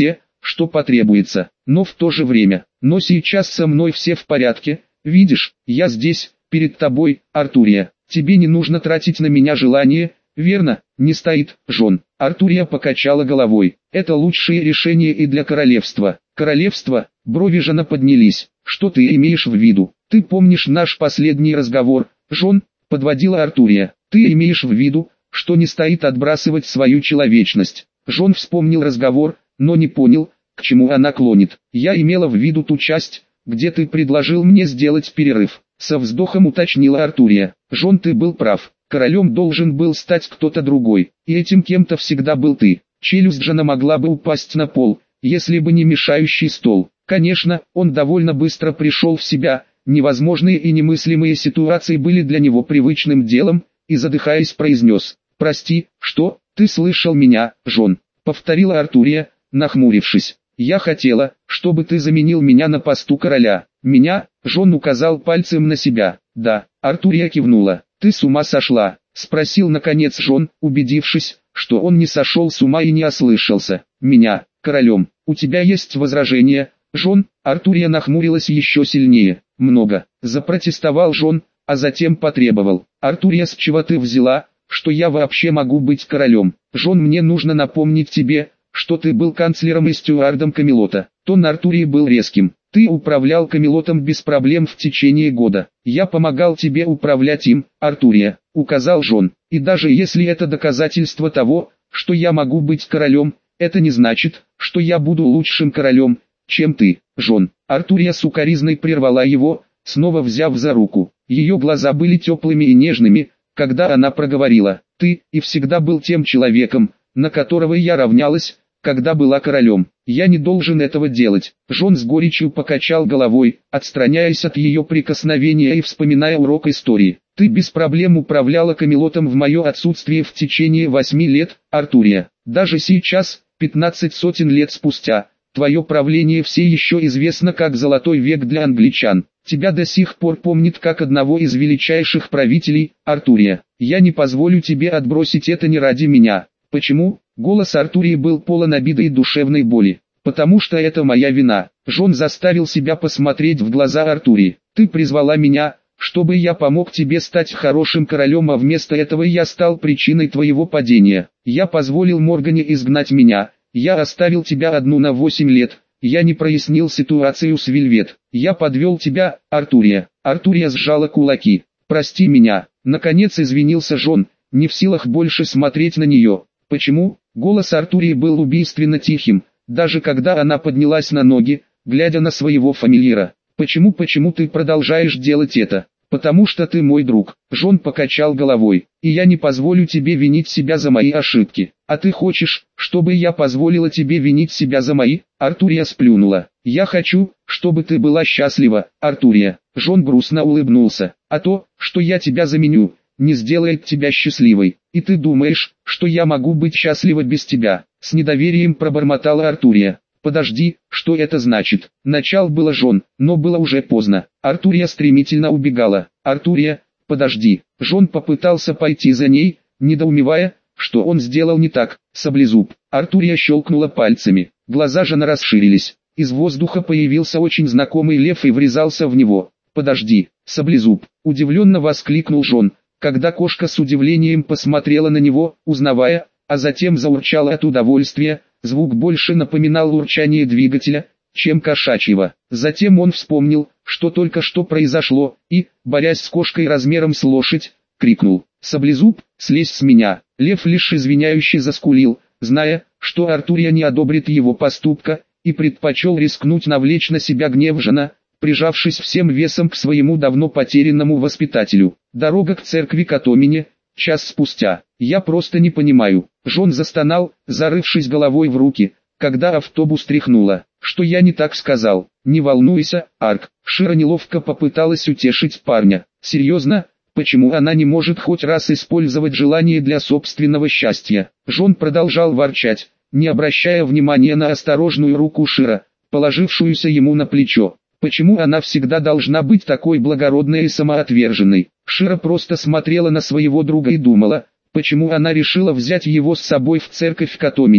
Speaker 1: что потребуется, но в то же время. Но сейчас со мной все в порядке, видишь, я здесь, перед тобой, Артурия. Тебе не нужно тратить на меня желание, верно? Не стоит, Жон. Артурия покачала головой. Это лучшее решение и для королевства. Королевство, брови Жона поднялись. Что ты имеешь в виду? Ты помнишь наш последний разговор, Жон? Подводила Артурия. Ты имеешь в виду, что не стоит отбрасывать свою человечность. Жон вспомнил разговор, но не понял, к чему она клонит. Я имела в виду ту часть, где ты предложил мне сделать перерыв. Со вздохом уточнила Артурия. Жон, ты был прав. Королем должен был стать кто-то другой, и этим кем-то всегда был ты. Челюсть Жона могла бы упасть на пол, если бы не мешающий стол. Конечно, он довольно быстро пришел в себя, невозможные и немыслимые ситуации были для него привычным делом, и задыхаясь произнес: «Прости, что, ты слышал меня, Жон?» Повторила Артурия, нахмурившись. «Я хотела, чтобы ты заменил меня на посту короля». «Меня?» — Жон указал пальцем на себя. «Да», — Артурия кивнула. «Ты с ума сошла?» — спросил наконец Жон, убедившись, что он не сошел с ума и не ослышался. «Меня, королем, у тебя есть возражения, Жон?» Артурия нахмурилась еще сильнее. «Много», — запротестовал Жон, а затем потребовал. «Артурия, с чего ты взяла, что я вообще могу быть королем? Жон, мне нужно напомнить тебе, что ты был канцлером и стюардом Камелота». Тон Артурии был резким. «Ты управлял Камелотом без проблем в течение года. Я помогал тебе управлять им, Артурия», — указал Жон. «И даже если это доказательство того, что я могу быть королем, это не значит, что я буду лучшим королем, чем ты, Жон». Артурия с укоризной прервала его, снова взяв за руку. Ее глаза были теплыми и нежными, когда она проговорила: «Ты и всегда был тем человеком, на которого я равнялась, когда была королем. Я не должен этого делать». Жон с горечью покачал головой, отстраняясь от ее прикосновения и вспоминая урок истории. «Ты без проблем управляла Камелотом в мое отсутствие в течение восьми лет, Артурия. Даже сейчас, пятнадцать сотен лет спустя, твое правление все еще известно как Золотой век для англичан. Тебя до сих пор помнят как одного из величайших правителей, Артурия. Я не позволю тебе отбросить это не ради меня». «Почему?» Голос Артурии был полон обиды и душевной боли. «Потому что это моя вина». Жон заставил себя посмотреть в глаза Артурии. «Ты призвала меня, чтобы я помог тебе стать хорошим королем, а вместо этого я стал причиной твоего падения. Я позволил Моргане изгнать меня, я оставил тебя одну на восемь лет, я не прояснил ситуацию с Вельвет, я подвел тебя, Артурия». Артурия сжала кулаки. «Прости меня», — наконец извинился Жон, не в силах больше смотреть на нее. «Почему?» Голос Артурии был убийственно тихим, даже когда она поднялась на ноги, глядя на своего фамильяра. «Почему, почему ты продолжаешь делать это?» «Потому что ты мой друг». Жон покачал головой. «И я не позволю тебе винить себя за мои ошибки». «А ты хочешь, чтобы я позволила тебе винить себя за мои?» Артурия сплюнула. «Я хочу, чтобы ты была счастлива, Артурия». Жон грустно улыбнулся. «А то, что я тебя заменю, не сделает тебя счастливой. И ты думаешь, что я могу быть счастлива без тебя?» С недоверием пробормотала Артурия. «Подожди, что это значит?» Начал было Жон, но было уже поздно. Артурия стремительно убегала. «Артурия, подожди». Жон попытался пойти за ней, недоумевая, что он сделал не так. Саблезуб. Артурия щелкнула пальцами. Глаза Жона расширились. Из воздуха появился очень знакомый лев и врезался в него. «Подожди, Саблезуб!» — удивленно воскликнул Жон, когда кошка с удивлением посмотрела на него, узнавая, а затем заурчала от удовольствия. Звук больше напоминал урчание двигателя, чем кошачьего. Затем он вспомнил, что только что произошло, и, борясь с кошкой размером с лошадь, крикнул: «Саблезуб, слезь с меня!» Лев лишь извиняюще заскулил, зная, что Артурия не одобрит его поступка, и предпочел рискнуть навлечь на себя гнев Жона, прижавшись всем весом к своему давно потерянному воспитателю. Дорога к церкви Катомине, час спустя. «Я просто не понимаю». Жон застонал, зарывшись головой в руки, когда автобус тряхнуло. «Что я не так сказал?» «Не волнуйся, Арк». Шира неловко попыталась утешить парня. «Серьезно? Почему она не может хоть раз использовать желание для собственного счастья?» Жон продолжал ворчать, не обращая внимания на осторожную руку Шира, положившуюся ему на плечо. «Почему она всегда должна быть такой благородной и самоотверженной?» Шира просто смотрела на своего друга и думала, почему она решила взять его с собой в церковь в Катомине,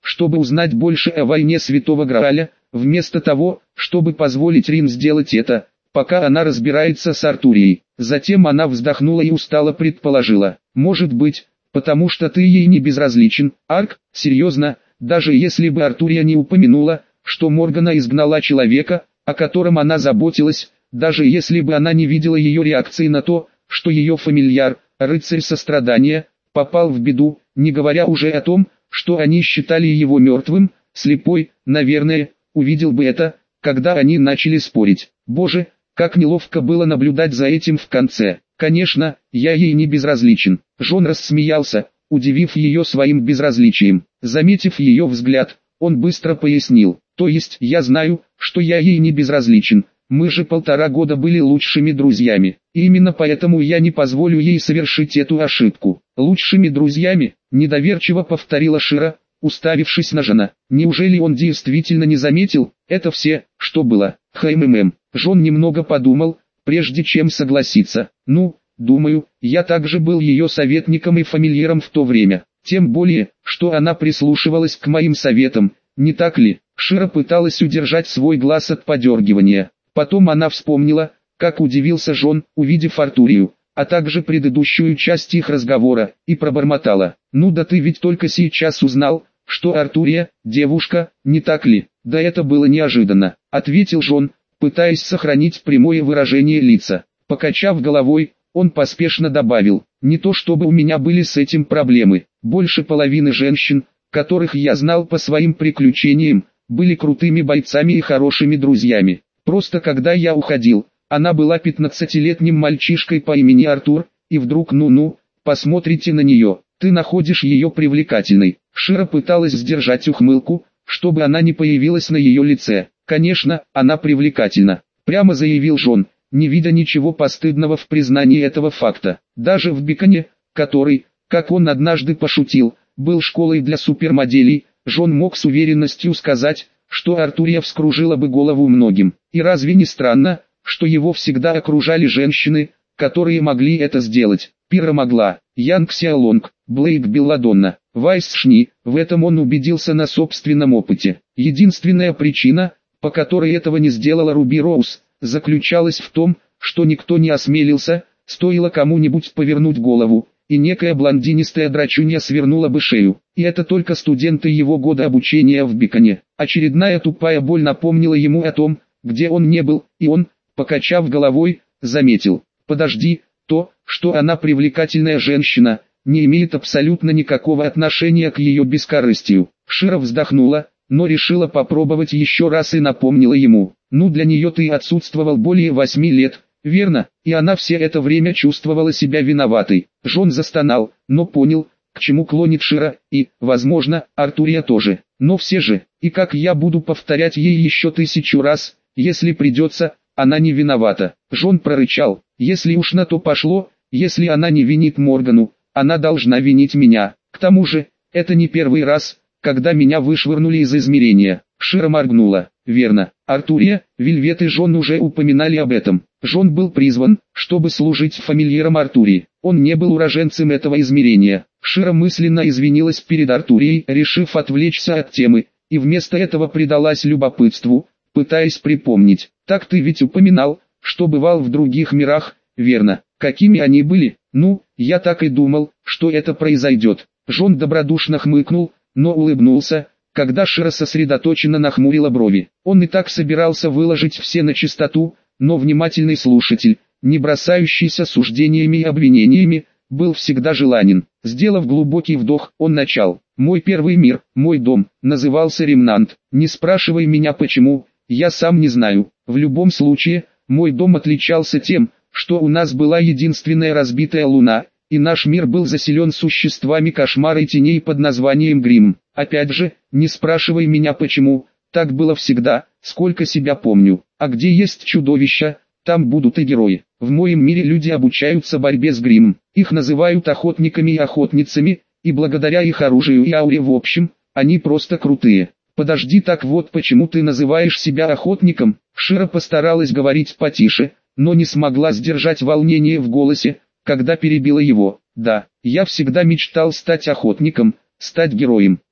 Speaker 1: чтобы узнать больше о войне Святого Грааля, вместо того, чтобы позволить Рин сделать это, пока она разбирается с Артурией. Затем она вздохнула и устало предположила: может быть, потому что ты ей не безразличен, Арк? Серьезно, даже если бы Артурия не упомянула, что Моргана изгнала человека, о котором она заботилась, даже если бы она не видела ее реакции на то, что ее фамильяр, рыцарь сострадания, попал в беду, не говоря уже о том, что они считали его мертвым, слепой, наверное, увидел бы это, когда они начали спорить. Боже, как неловко было наблюдать за этим в конце. Конечно, я ей не безразличен. Джон рассмеялся, удивив ее своим безразличием. Заметив ее взгляд, он быстро пояснил: то есть я знаю, что я ей не безразличен. Мы же полтора года были лучшими друзьями. И именно поэтому я не позволю ей совершить эту ошибку. Лучшими друзьями, недоверчиво повторила Шира, уставившись на Жона. Неужели он действительно не заметил? Это все, что было. Хмм. Джон немного подумал, прежде чем согласиться. Ну, думаю, я также был ее советником и фамильяром в то время. Тем более, что она прислушивалась к моим советам, не так ли? Шира пыталась удержать свой глаз от подергивания. Потом она вспомнила, как удивился Джон, увидев Артурию, а также предыдущую часть их разговора, и пробормотала: ну да ты ведь только сейчас узнал, что Артурия – девушка, не так ли? Да это было неожиданно, ответил Джон, пытаясь сохранить прямое выражение лица. Покачав головой, он поспешно добавил: не то чтобы у меня были с этим проблемы, больше половины женщин, которых я знал по своим приключениям, были крутыми бойцами и хорошими друзьями. Просто когда я уходил, она была пятнадцатилетним мальчишкой по имени Артур, и вдруг ну-ну, посмотрите на нее, ты находишь ее привлекательной. Шира пыталась сдержать ухмылку, чтобы она не появилась на ее лице. Конечно, она привлекательна, прямо заявил Джон, не видя ничего постыдного в признании этого факта. Даже в Биконе, который, как он однажды пошутил, был школой для супермоделей, Джон мог с уверенностью сказать, что Артурия вскружила бы голову многим. И разве не странно, что его всегда окружали женщины, которые могли это сделать? Пира могла, Янг Сяолонг, Блейк Белладонна, Вайс Шни, в этом он убедился на собственном опыте. Единственная причина, по которой этого не сделала Руби Роуз, заключалась в том, что никто не осмелился, стоило кому-нибудь повернуть голову, и некая блондинистая драчунья свернула бы шею. И это только студенты его года обучения в Биконе. Очередная тупая боль напомнила ему о том, где он не был, и он, покачав головой, заметил: подожди, то, что она привлекательная женщина, не имеет абсолютно никакого отношения к ее бескорыстию. Шира вздохнула, но решила попробовать еще раз и напомнила ему: ну для нее ты отсутствовал более восьми лет, верно? И она все это время чувствовала себя виноватой. Джон застонал, но понял, к чему клонит Шира, и, возможно, Артурия тоже. Но все же, и как я буду повторять ей еще тысячу раз, если придется, она не виновата. Джон прорычал: если уж на то пошло, если она не винит Моргану, она должна винить меня. К тому же, это не первый раз, когда меня вышвырнули из измерения. Шира моргнула. Верно, Артурия, Вельвет и Джон уже упоминали об этом. Джон был призван, чтобы служить фамильяром Артурии. Он не был уроженцем этого измерения. Шира мысленно извинилась перед Артурией, решив отвлечься от темы, и вместо этого предалась любопытству, пытаясь припомнить. Так ты ведь упоминал, что бывал в других мирах, верно? Какими они были? Ну, я так и думал, что это произойдет. Джон добродушно хмыкнул, но улыбнулся, когда Шира сосредоточенно нахмурила брови. Он и так собирался выложить все на чистоту, но внимательный слушатель, не бросающийся суждениями и обвинениями, был всегда желанен. Сделав глубокий вдох, он начал: «Мой первый мир, мой дом, назывался Ремнант. Не спрашивай меня почему, я сам не знаю. В любом случае, мой дом отличался тем, что у нас была единственная разбитая луна, и наш мир был заселен существами кошмара и теней под названием Гримм. Опять же, не спрашивай меня почему, так было всегда, сколько себя помню. А где есть чудовища, там будут и герои. В моем мире люди обучаются борьбе с Гриммом. Их называют охотниками и охотницами, и благодаря их оружию и ауре в общем, они просто крутые. Подожди, так вот почему ты называешь себя охотником?» Шира постаралась говорить потише, но не смогла сдержать волнение в голосе, когда перебила его. «Да, я всегда мечтал стать охотником, стать героем.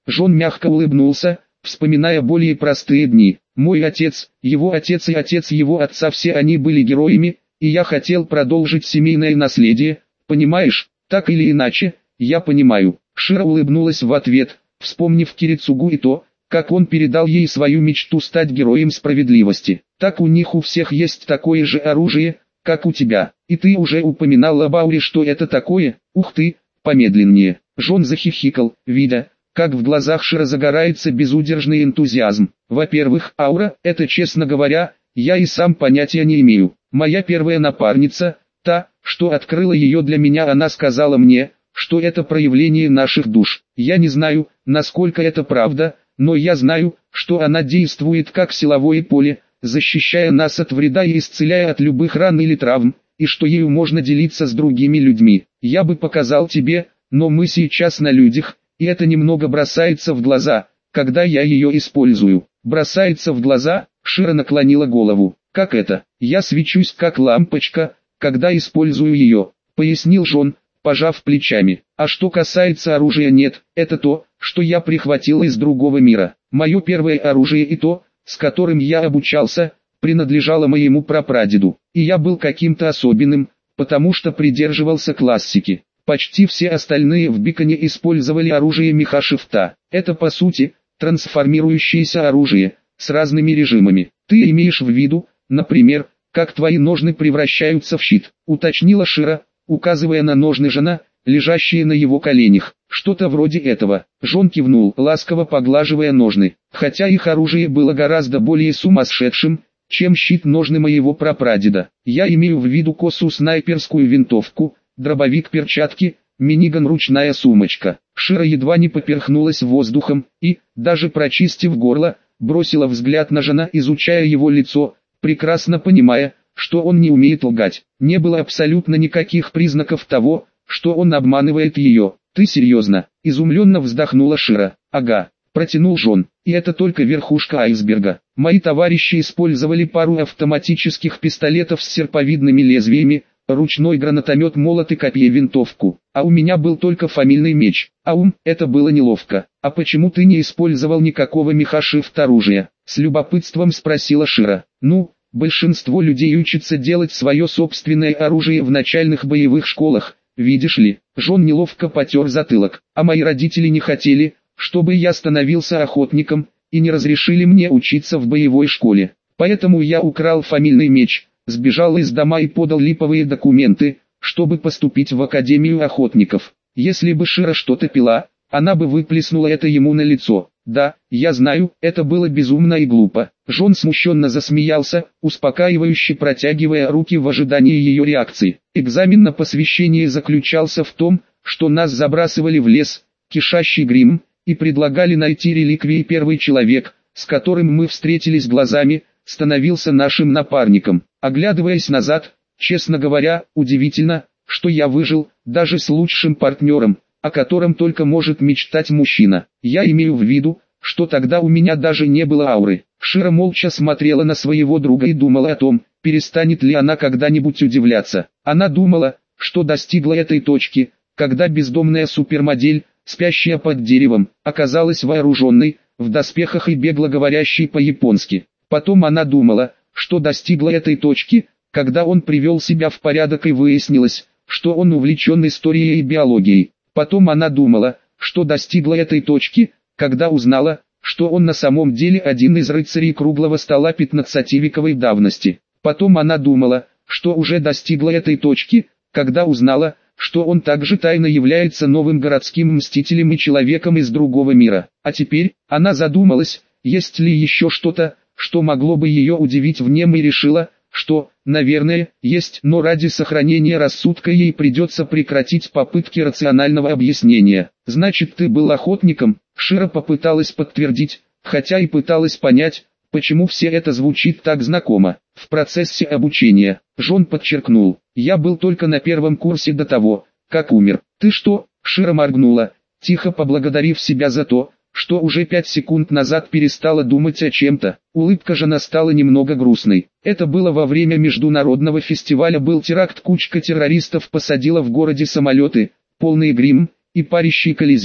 Speaker 1: Жон мягко улыбнулся, вспоминая более простые дни. Мой отец, его отец и отец его отца, все они были героями, и я хотел продолжить семейное наследие, понимаешь, так или иначе, я понимаю. Шира улыбнулась в ответ, вспомнив Кирицугу и то, как он передал ей свою мечту стать героем справедливости. Так у них у всех есть такое же оружие, как у тебя. И ты уже упоминал об ауре, что это такое? Ух ты, помедленнее. Жон захихикал, видя, как в глазах Шира загорается безудержный энтузиазм. Во-первых, аура, это, честно говоря, я и сам понятия не имею. Моя первая напарница, та, что открыла ее для меня, она сказала мне, что это проявление наших душ. Я не знаю, насколько это правда, но я знаю, что она действует как силовое поле, защищая нас от вреда и исцеляя от любых ран или травм, и что ею можно делиться с другими людьми. Я бы показал тебе, но мы сейчас на людях, и это немного бросается в глаза, когда я ее использую. Бросается в глаза, Шира наклонила голову. Как это? Я свечусь как лампочка, когда использую ее, пояснил Жон, пожав плечами. А что касается оружия, нет, это то, что я прихватил из другого мира. Мое первое оружие и то, с которым я обучался, принадлежало моему прапрадеду, и я был каким-то особенным, потому что придерживался классики. Почти все остальные в Биконе использовали оружие Меха-Шифта. Это по сути, трансформирующееся оружие, с разными режимами. Ты имеешь в виду, например, как твои ножны превращаются в щит, уточнила Шира, указывая на ножны Жона, лежащие на его коленях. Что-то вроде этого. Жон кивнул, ласково поглаживая ножны. Хотя их оружие было гораздо более сумасшедшим, чем щит-ножны моего прапрадеда. Я имею в виду косу, снайперскую винтовку, дробовик, перчатки, миниган, ручная сумочка. Шира едва не поперхнулась воздухом и, даже прочистив горло, бросила взгляд на Жона, изучая его лицо, прекрасно понимая, что он не умеет лгать. Не было абсолютно никаких признаков того, что он обманывает ее. «Ты серьезно?» – изумленно вздохнула Шира. «Ага», – протянул Жон. «И это только верхушка айсберга. Мои товарищи использовали пару автоматических пистолетов с серповидными лезвиями, ручной гранатомет, молот и копье-винтовку. А у меня был только фамильный меч. Аум, это было неловко. А почему ты не использовал никакого Меха-Шифт оружия?» – с любопытством спросила Шира. «Ну, большинство людей учатся делать свое собственное оружие в начальных боевых школах, видишь ли». Жон неловко потер затылок. «А мои родители не хотели, чтобы я становился охотником, и не разрешили мне учиться в боевой школе. Поэтому я украл фамильный меч, сбежал из дома и подал липовые документы, чтобы поступить в Академию охотников. Если бы Шира что-то пила, она бы выплеснула это ему на лицо. Да, я знаю, это было безумно и глупо». Жон смущенно засмеялся, успокаивающе протягивая руки в ожидании ее реакции. «Экзамен на посвящение заключался в том, что нас забрасывали в лес, кишащий гримом, и предлагали найти реликвии. Первый человек, с которым мы встретились глазами, становился нашим напарником. Оглядываясь назад, честно говоря, удивительно, что я выжил, даже с лучшим партнером, о котором только может мечтать мужчина. Я имею в виду, что тогда у меня даже не было ауры». Шира молча смотрела на своего друга и думала о том, перестанет ли она когда-нибудь удивляться. Она думала, что достигла этой точки, когда бездомная супермодель, спящая под деревом, оказалась вооруженной, в доспехах и бегло говорящей по-японски. Потом она думала, что достигла этой точки, когда он привел себя в порядок и выяснилось, что он увлечен историей и биологией. Потом она думала, что достигла этой точки, когда узнала, что он на самом деле один из рыцарей круглого стола пятнадцативековой давности. Потом она думала, что уже достигла этой точки, когда узнала, что он также тайно является новым городским мстителем и человеком из другого мира. А теперь, она задумалась, есть ли еще что-то, что могло бы ее удивить в нем, и решила, что, наверное, есть, но ради сохранения рассудка ей придется прекратить попытки рационального объяснения. «Значит, ты был охотником?» Шира попыталась подтвердить, хотя и пыталась понять, почему все это звучит так знакомо. «В процессе обучения», Жон подчеркнул, «я был только на первом курсе до того, как умер». «Ты что?» Шира моргнула, тихо поблагодарив себя за то, что уже пять секунд назад перестала думать о чем-то. Улыбка Жона стала немного грустной. Это было во время международного фестиваля, был теракт, кучка террористов посадила в городе самолеты, полные грим, и парящий Колизей,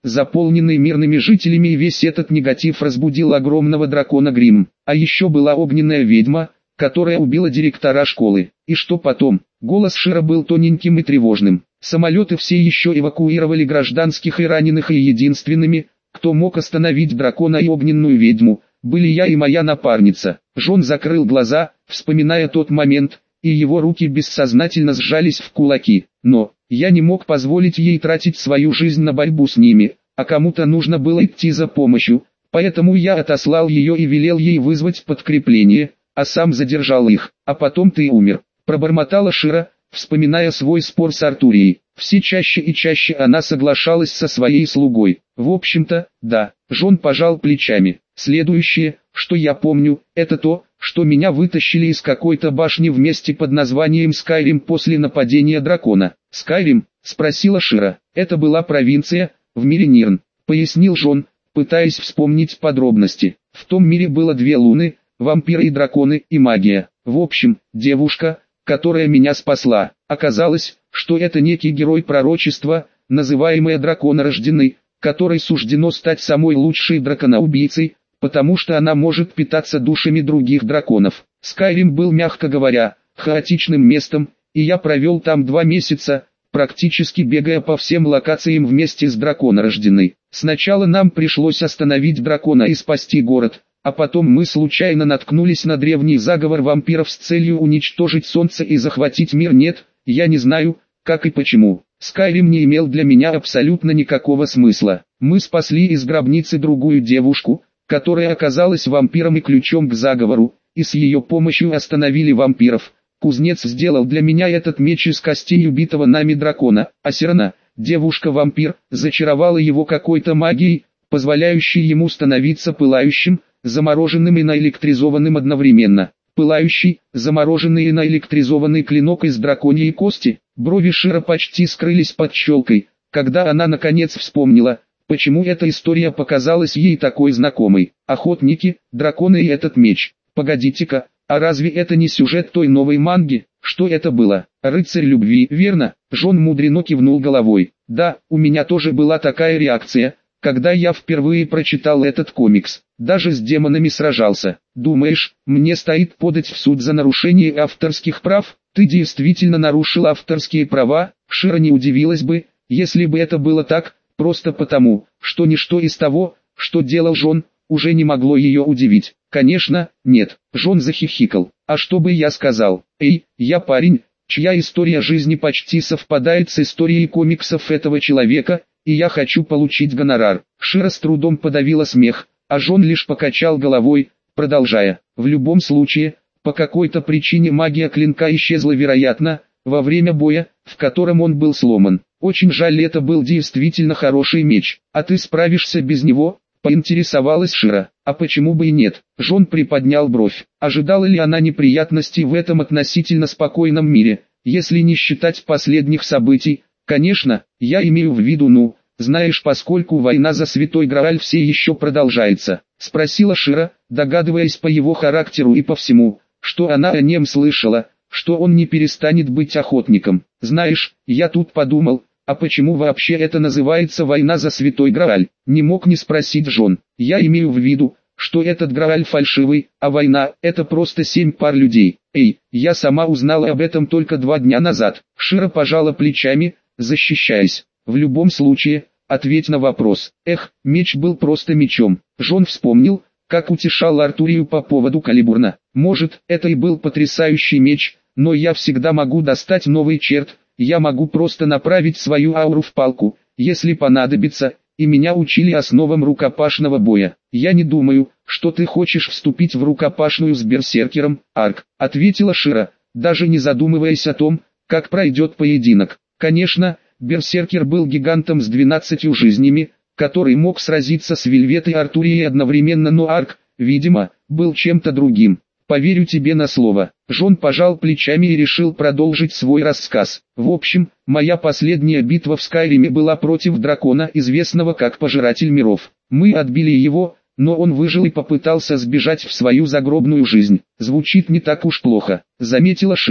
Speaker 1: заполненный мирными жителями, и весь этот негатив разбудил огромного дракона Гримм. А еще была огненная ведьма, которая убила директора школы. И что потом? Голос Шира был тоненьким и тревожным. Самолеты все еще эвакуировали гражданских и раненых, и единственными, кто мог остановить дракона и огненную ведьму, были я и моя напарница. Джон закрыл глаза, вспоминая тот момент, и его руки бессознательно сжались в кулаки. Но я не мог позволить ей тратить свою жизнь на борьбу с ними, а кому-то нужно было идти за помощью, поэтому я отослал ее и велел ей вызвать подкрепление, а сам задержал их. А потом ты умер, пробормотала Шира, вспоминая свой спор с Артурией. Все чаще и чаще она соглашалась со своей слугой. В общем-то, да. Джон пожал плечами. Следующее, что я помню, это то, что меня вытащили из какой-то башни в месте под названием Скайрим после нападения дракона. Скайрим? Спросила Шира. Это была провинция, в мире Нирн, пояснил Джон, пытаясь вспомнить подробности. В том мире было две луны, вампиры и драконы, и магия. В общем, девушка, которая меня спасла, оказалось, что это некий герой пророчества, называемый драконорожденный, которой суждено стать самой лучшей драконоубийцей, потому что она может питаться душами других драконов. Скайрим был, мягко говоря, хаотичным местом, и я провел там два месяца, практически бегая по всем локациям вместе с драконорожденной. Сначала нам пришлось остановить дракона и спасти город, а потом мы случайно наткнулись на древний заговор вампиров с целью уничтожить солнце и захватить мир. Нет, я не знаю, как и почему. Скайрим не имел для меня абсолютно никакого смысла. Мы спасли из гробницы другую девушку, которая оказалась вампиром и ключом к заговору, и с ее помощью остановили вампиров. Кузнец сделал для меня этот меч из костей убитого нами дракона, а Сирана, девушка-вампир, зачаровала его какой-то магией, позволяющей ему становиться пылающим, замороженным и наэлектризованным одновременно. Пылающий, замороженный и наэлектризованный клинок из драконьей кости. Брови Шира почти скрылись под щелкой, когда она наконец вспомнила, почему эта история показалась ей такой знакомой. Охотники, драконы и этот меч. Погодите-ка, а разве это не сюжет той новой манги? Что это было? Рыцарь любви, верно? Джон мудрено кивнул головой. Да, у меня тоже была такая реакция, когда я впервые прочитал этот комикс. Даже с демонами сражался. Думаешь, мне стоит подать в суд за нарушение авторских прав? Ты действительно нарушил авторские права? Шира не удивилась бы, если бы это было так, просто потому, что ничто из того, что делал Джон, уже не могло ее удивить. Конечно, нет. Джон захихикал. А что бы я сказал? Эй, я парень, чья история жизни почти совпадает с историей комиксов этого человека, и я хочу получить гонорар. Шира с трудом подавила смех, а Джон лишь покачал головой, продолжая. В любом случае, по какой-то причине магия клинка исчезла, вероятно, во время боя, в котором он был сломан. Очень жаль, это был действительно хороший меч. А ты справишься без него? Поинтересовалась Шира. А почему бы и нет? Джон приподнял бровь. Ожидала ли она неприятностей в этом относительно спокойном мире, если не считать последних событий? Конечно, я имею в виду, ну, знаешь, поскольку война за Святой Грааль все еще продолжается, спросила Шира, догадываясь по его характеру и по всему, что она о нем слышала, что он не перестанет быть охотником. Знаешь, я тут подумал, а почему вообще это называется война за Святой Грааль? Не мог не спросить Джон. Я имею в виду, что этот Грааль фальшивый, а война – это просто семь пар людей. Эй, я сама узнала об этом только два дня назад. Шира пожала плечами, защищаясь. В любом случае, ответь на вопрос. Эх, меч был просто мечом. Джон вспомнил, как утешал Артурию по поводу Калибурна. Может, это и был потрясающий меч, но я всегда могу достать новый черт, я могу просто направить свою ауру в палку, если понадобится, и меня учили основам рукопашного боя. Я не думаю, что ты хочешь вступить в рукопашную с берсеркером, Арк, ответила Шира, даже не задумываясь о том, как пройдет поединок. Конечно, берсеркер был гигантом с двенадцатью жизнями, который мог сразиться с Вельвет и Артурией одновременно, но Арк, видимо, был чем-то другим. Поверю тебе на слово. Джон пожал плечами и решил продолжить свой рассказ. В общем, моя последняя битва в Скайриме была против дракона, известного как Пожиратель миров. Мы отбили его, но он выжил и попытался сбежать в свою загробную жизнь. Звучит не так уж плохо, заметила Шира.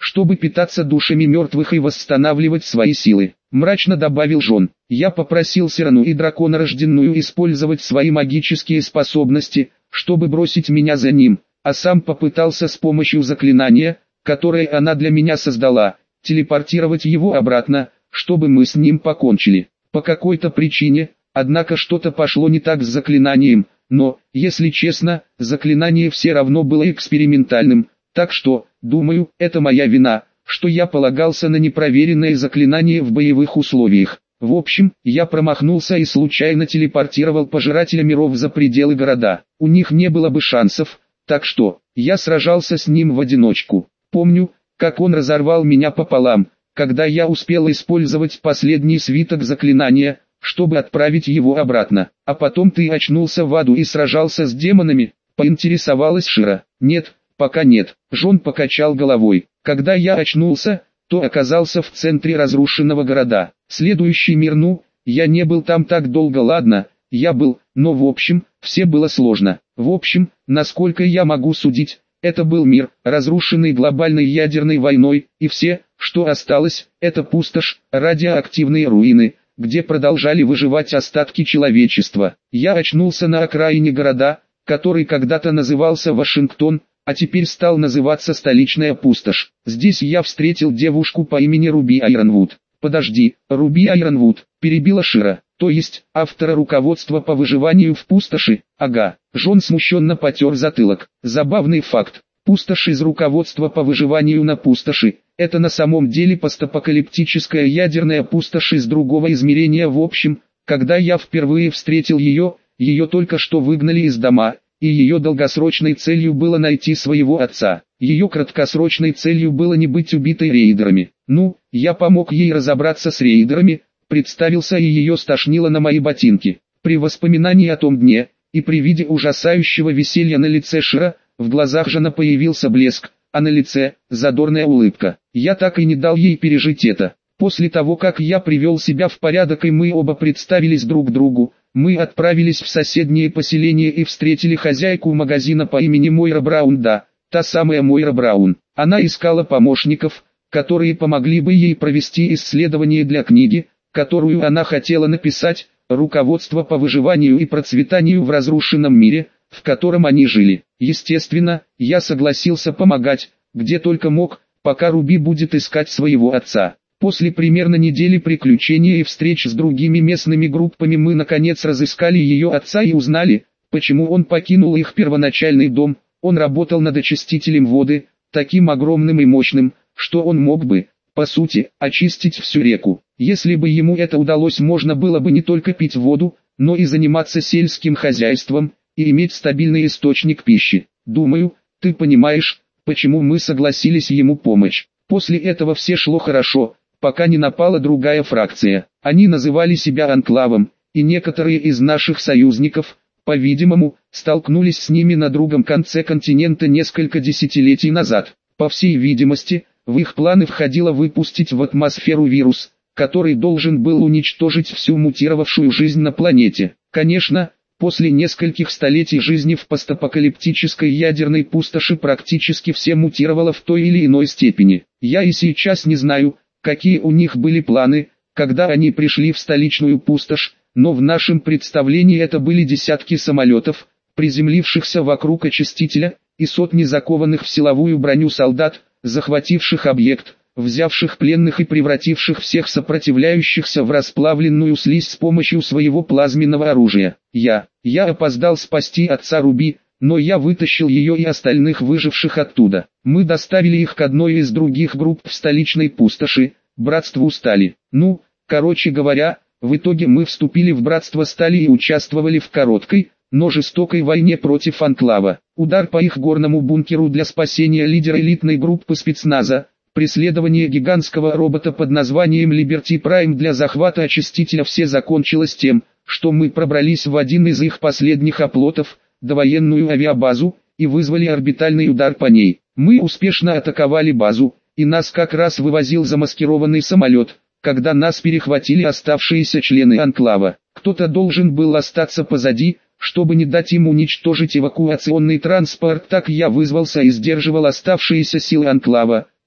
Speaker 1: чтобы питаться душами мертвых и восстанавливать свои силы. Мрачно добавил Джон. Я попросил Сирану и Дракона Рожденную использовать свои магические способности, чтобы бросить меня за ним, а сам попытался с помощью заклинания, которое она для меня создала, телепортировать его обратно, чтобы мы с ним покончили. По какой-то причине, однако что-то пошло не так с заклинанием, но, если честно, заклинание все равно было экспериментальным, так что, думаю, это моя вина, что я полагался на непроверенное заклинание в боевых условиях. В общем, я промахнулся и случайно телепортировал Пожирателя миров за пределы города. У них не было бы шансов, так что, я сражался с ним в одиночку. Помню, как он разорвал меня пополам, когда я успел использовать последний свиток заклинания, чтобы отправить его обратно. А потом ты очнулся в аду и сражался с демонами, поинтересовалась Шира. Нет, пока нет. Джон покачал головой. Когда я очнулся, то оказался в центре разрушенного города. Следующий мир, ну, я не был там так долго, ладно, я был, но в общем, все было сложно. В общем, насколько я могу судить, это был мир, разрушенный глобальной ядерной войной, и все, что осталось, это пустошь, радиоактивные руины, где продолжали выживать остатки человечества. Я очнулся на окраине города, который когда-то назывался Вашингтон, а теперь стал называться Столичная пустошь. Здесь я встретил девушку по имени Руби Айронвуд. Подожди, Руби Айронвуд, перебила Шира, то есть, автора руководства по выживанию в пустоши? Ага. Джон смущенно потер затылок. Забавный факт. Пустошь из руководства по выживанию на пустоши. Это на самом деле постапокалиптическая ядерная пустошь из другого измерения. В общем, когда я впервые встретил ее, ее только что выгнали из дома, и ее долгосрочной целью было найти своего отца. Ее краткосрочной целью было не быть убитой рейдерами. Ну, я помог ей разобраться с рейдерами, представился, и ее стошнило на мои ботинки. При воспоминании о том дне, и при виде ужасающего веселья на лице Шира, в глазах Жана появился блеск, а на лице – задорная улыбка. Я так и не дал ей пережить это. После того, как я привел себя в порядок и мы оба представились друг другу, мы отправились в соседнее поселение и встретили хозяйку магазина по имени Мойра Браун. Да, та самая Мойра Браун. Она искала помощников, которые помогли бы ей провести исследование для книги, которую она хотела написать, руководство по выживанию и процветанию в разрушенном мире, в котором они жили. Естественно, я согласился помогать, где только мог, пока Руби будет искать своего отца. После примерно недели приключений и встреч с другими местными группами мы наконец разыскали ее отца и узнали, почему он покинул их первоначальный дом. Он работал над очистителем воды, таким огромным и мощным, что он мог бы, по сути, очистить всю реку. Если бы ему это удалось, можно было бы не только пить воду, но и заниматься сельским хозяйством, и иметь стабильный источник пищи. Думаю, ты понимаешь, почему мы согласились ему помочь. После этого все шло хорошо, пока не напала другая фракция. Они называли себя анклавом, и некоторые из наших союзников, по-видимому, столкнулись с ними на другом конце континента несколько десятилетий назад. По всей видимости, в их планы входило выпустить в атмосферу вирус, который должен был уничтожить всю мутировавшую жизнь на планете. Конечно, после нескольких столетий жизни в постапокалиптической ядерной пустоши практически все мутировало в той или иной степени. Я и сейчас не знаю, какие у них были планы, когда они пришли в столичную пустошь, но в нашем представлении это были десятки самолетов, приземлившихся вокруг очистителя, и сотни закованных в силовую броню солдат, захвативших объект, взявших пленных и превративших всех сопротивляющихся в расплавленную слизь с помощью своего плазменного оружия. Я, я опоздал спасти отца Руби, но я вытащил ее и остальных выживших оттуда. Мы доставили их к одной из других групп в столичной пустоши, Братству Стали. Ну, короче говоря, в итоге мы вступили в Братство Стали и участвовали в короткой, но жестокой войне против Анклава. Удар по их горному бункеру для спасения лидера элитной группы спецназа, преследование гигантского робота под названием Liberty Prime для захвата очистителя — все закончилось тем, что мы пробрались в один из их последних оплотов, довоенную авиабазу, и вызвали орбитальный удар по ней. Мы успешно атаковали базу, и нас как раз вывозил замаскированный самолет, когда нас перехватили оставшиеся члены Анклава. Кто-то должен был остаться позади, чтобы не дать им уничтожить эвакуационный транспорт. Так я вызвался и сдерживал оставшиеся силы Анклава,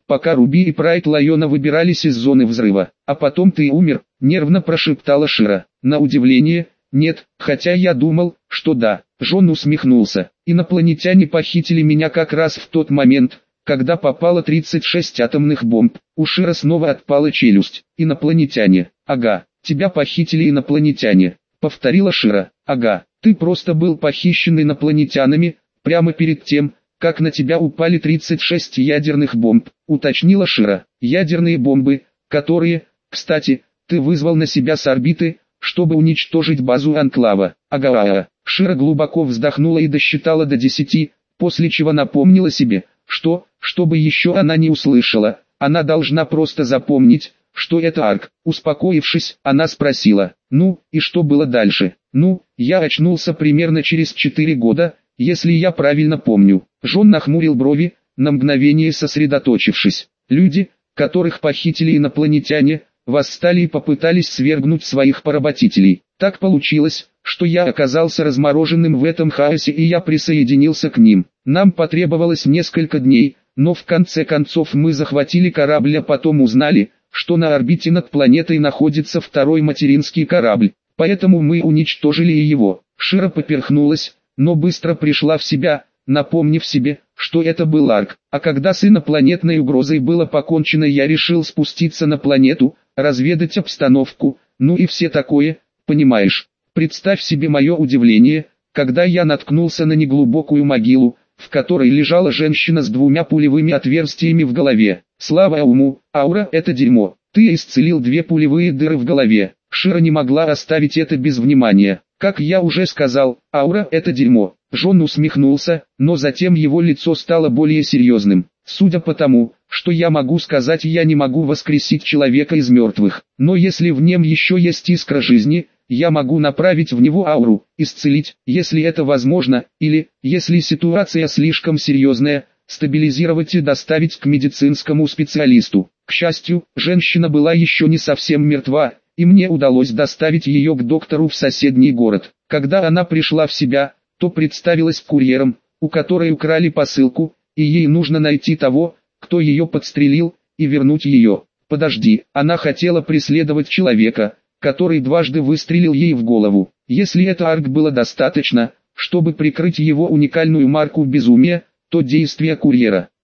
Speaker 1: пока Руби и Прайд Лайона выбирались из зоны взрыва. А потом ты умер, нервно прошептала Шира. На удивление, нет, хотя я думал, что да. Джон усмехнулся. Инопланетяне похитили меня как раз в тот момент, когда попало тридцать шесть атомных бомб. У Шира снова отпала челюсть. Инопланетяне. Ага, тебя похитили инопланетяне. Повторила Шира. Ага, ты просто был похищен инопланетянами, прямо перед тем, как на тебя упали тридцать шесть ядерных бомб, уточнила Шира. Ядерные бомбы, которые, кстати, ты вызвал на себя с орбиты, чтобы уничтожить базу Анклава. Ага. Шира глубоко вздохнула и досчитала до десяти, после чего напомнила себе, что, чтобы еще она не услышала, она должна просто запомнить, что это Арк. Успокоившись, она спросила, ну, и что было дальше? Ну, я очнулся примерно через четыре года, если я правильно помню. Джон нахмурил брови, на мгновение сосредоточившись. Люди, которых похитили инопланетяне, восстали и попытались свергнуть своих поработителей. Так получилось, что я оказался размороженным в этом хаосе и я присоединился к ним. Нам потребовалось несколько дней, но в конце концов мы захватили корабль, а потом узнали, что на орбите над планетой находится второй материнский корабль, поэтому мы уничтожили и его. Шира поперхнулась, но быстро пришла в себя, напомнив себе, что это был Арк. А когда с инопланетной угрозой было покончено, я решил спуститься на планету, разведать обстановку, ну и все такое, понимаешь. Представь себе мое удивление, когда я наткнулся на неглубокую могилу, в которой лежала женщина с двумя пулевыми отверстиями в голове. Слава уму, аура — это дерьмо. Ты исцелил две пулевые дыры в голове. Шира не могла оставить это без внимания. Как я уже сказал, аура — это дерьмо. Джон усмехнулся, но затем его лицо стало более серьезным. Судя по тому, что я могу сказать, я не могу воскресить человека из мертвых. Но если в нем еще есть искра жизни, я могу направить в него ауру, исцелить, если это возможно, или, если ситуация слишком серьезная, стабилизировать и доставить к медицинскому специалисту. К счастью, женщина была еще не совсем мертва, и мне удалось доставить ее к доктору в соседний город. Когда она пришла в себя, то представилась курьером, у которой украли посылку, и ей нужно найти того, кто ее подстрелил, и вернуть ее. Подожди, она хотела преследовать человека, который дважды выстрелил ей в голову. Если это Арк было достаточно, чтобы прикрыть его уникальную марку безумия, то действия курьера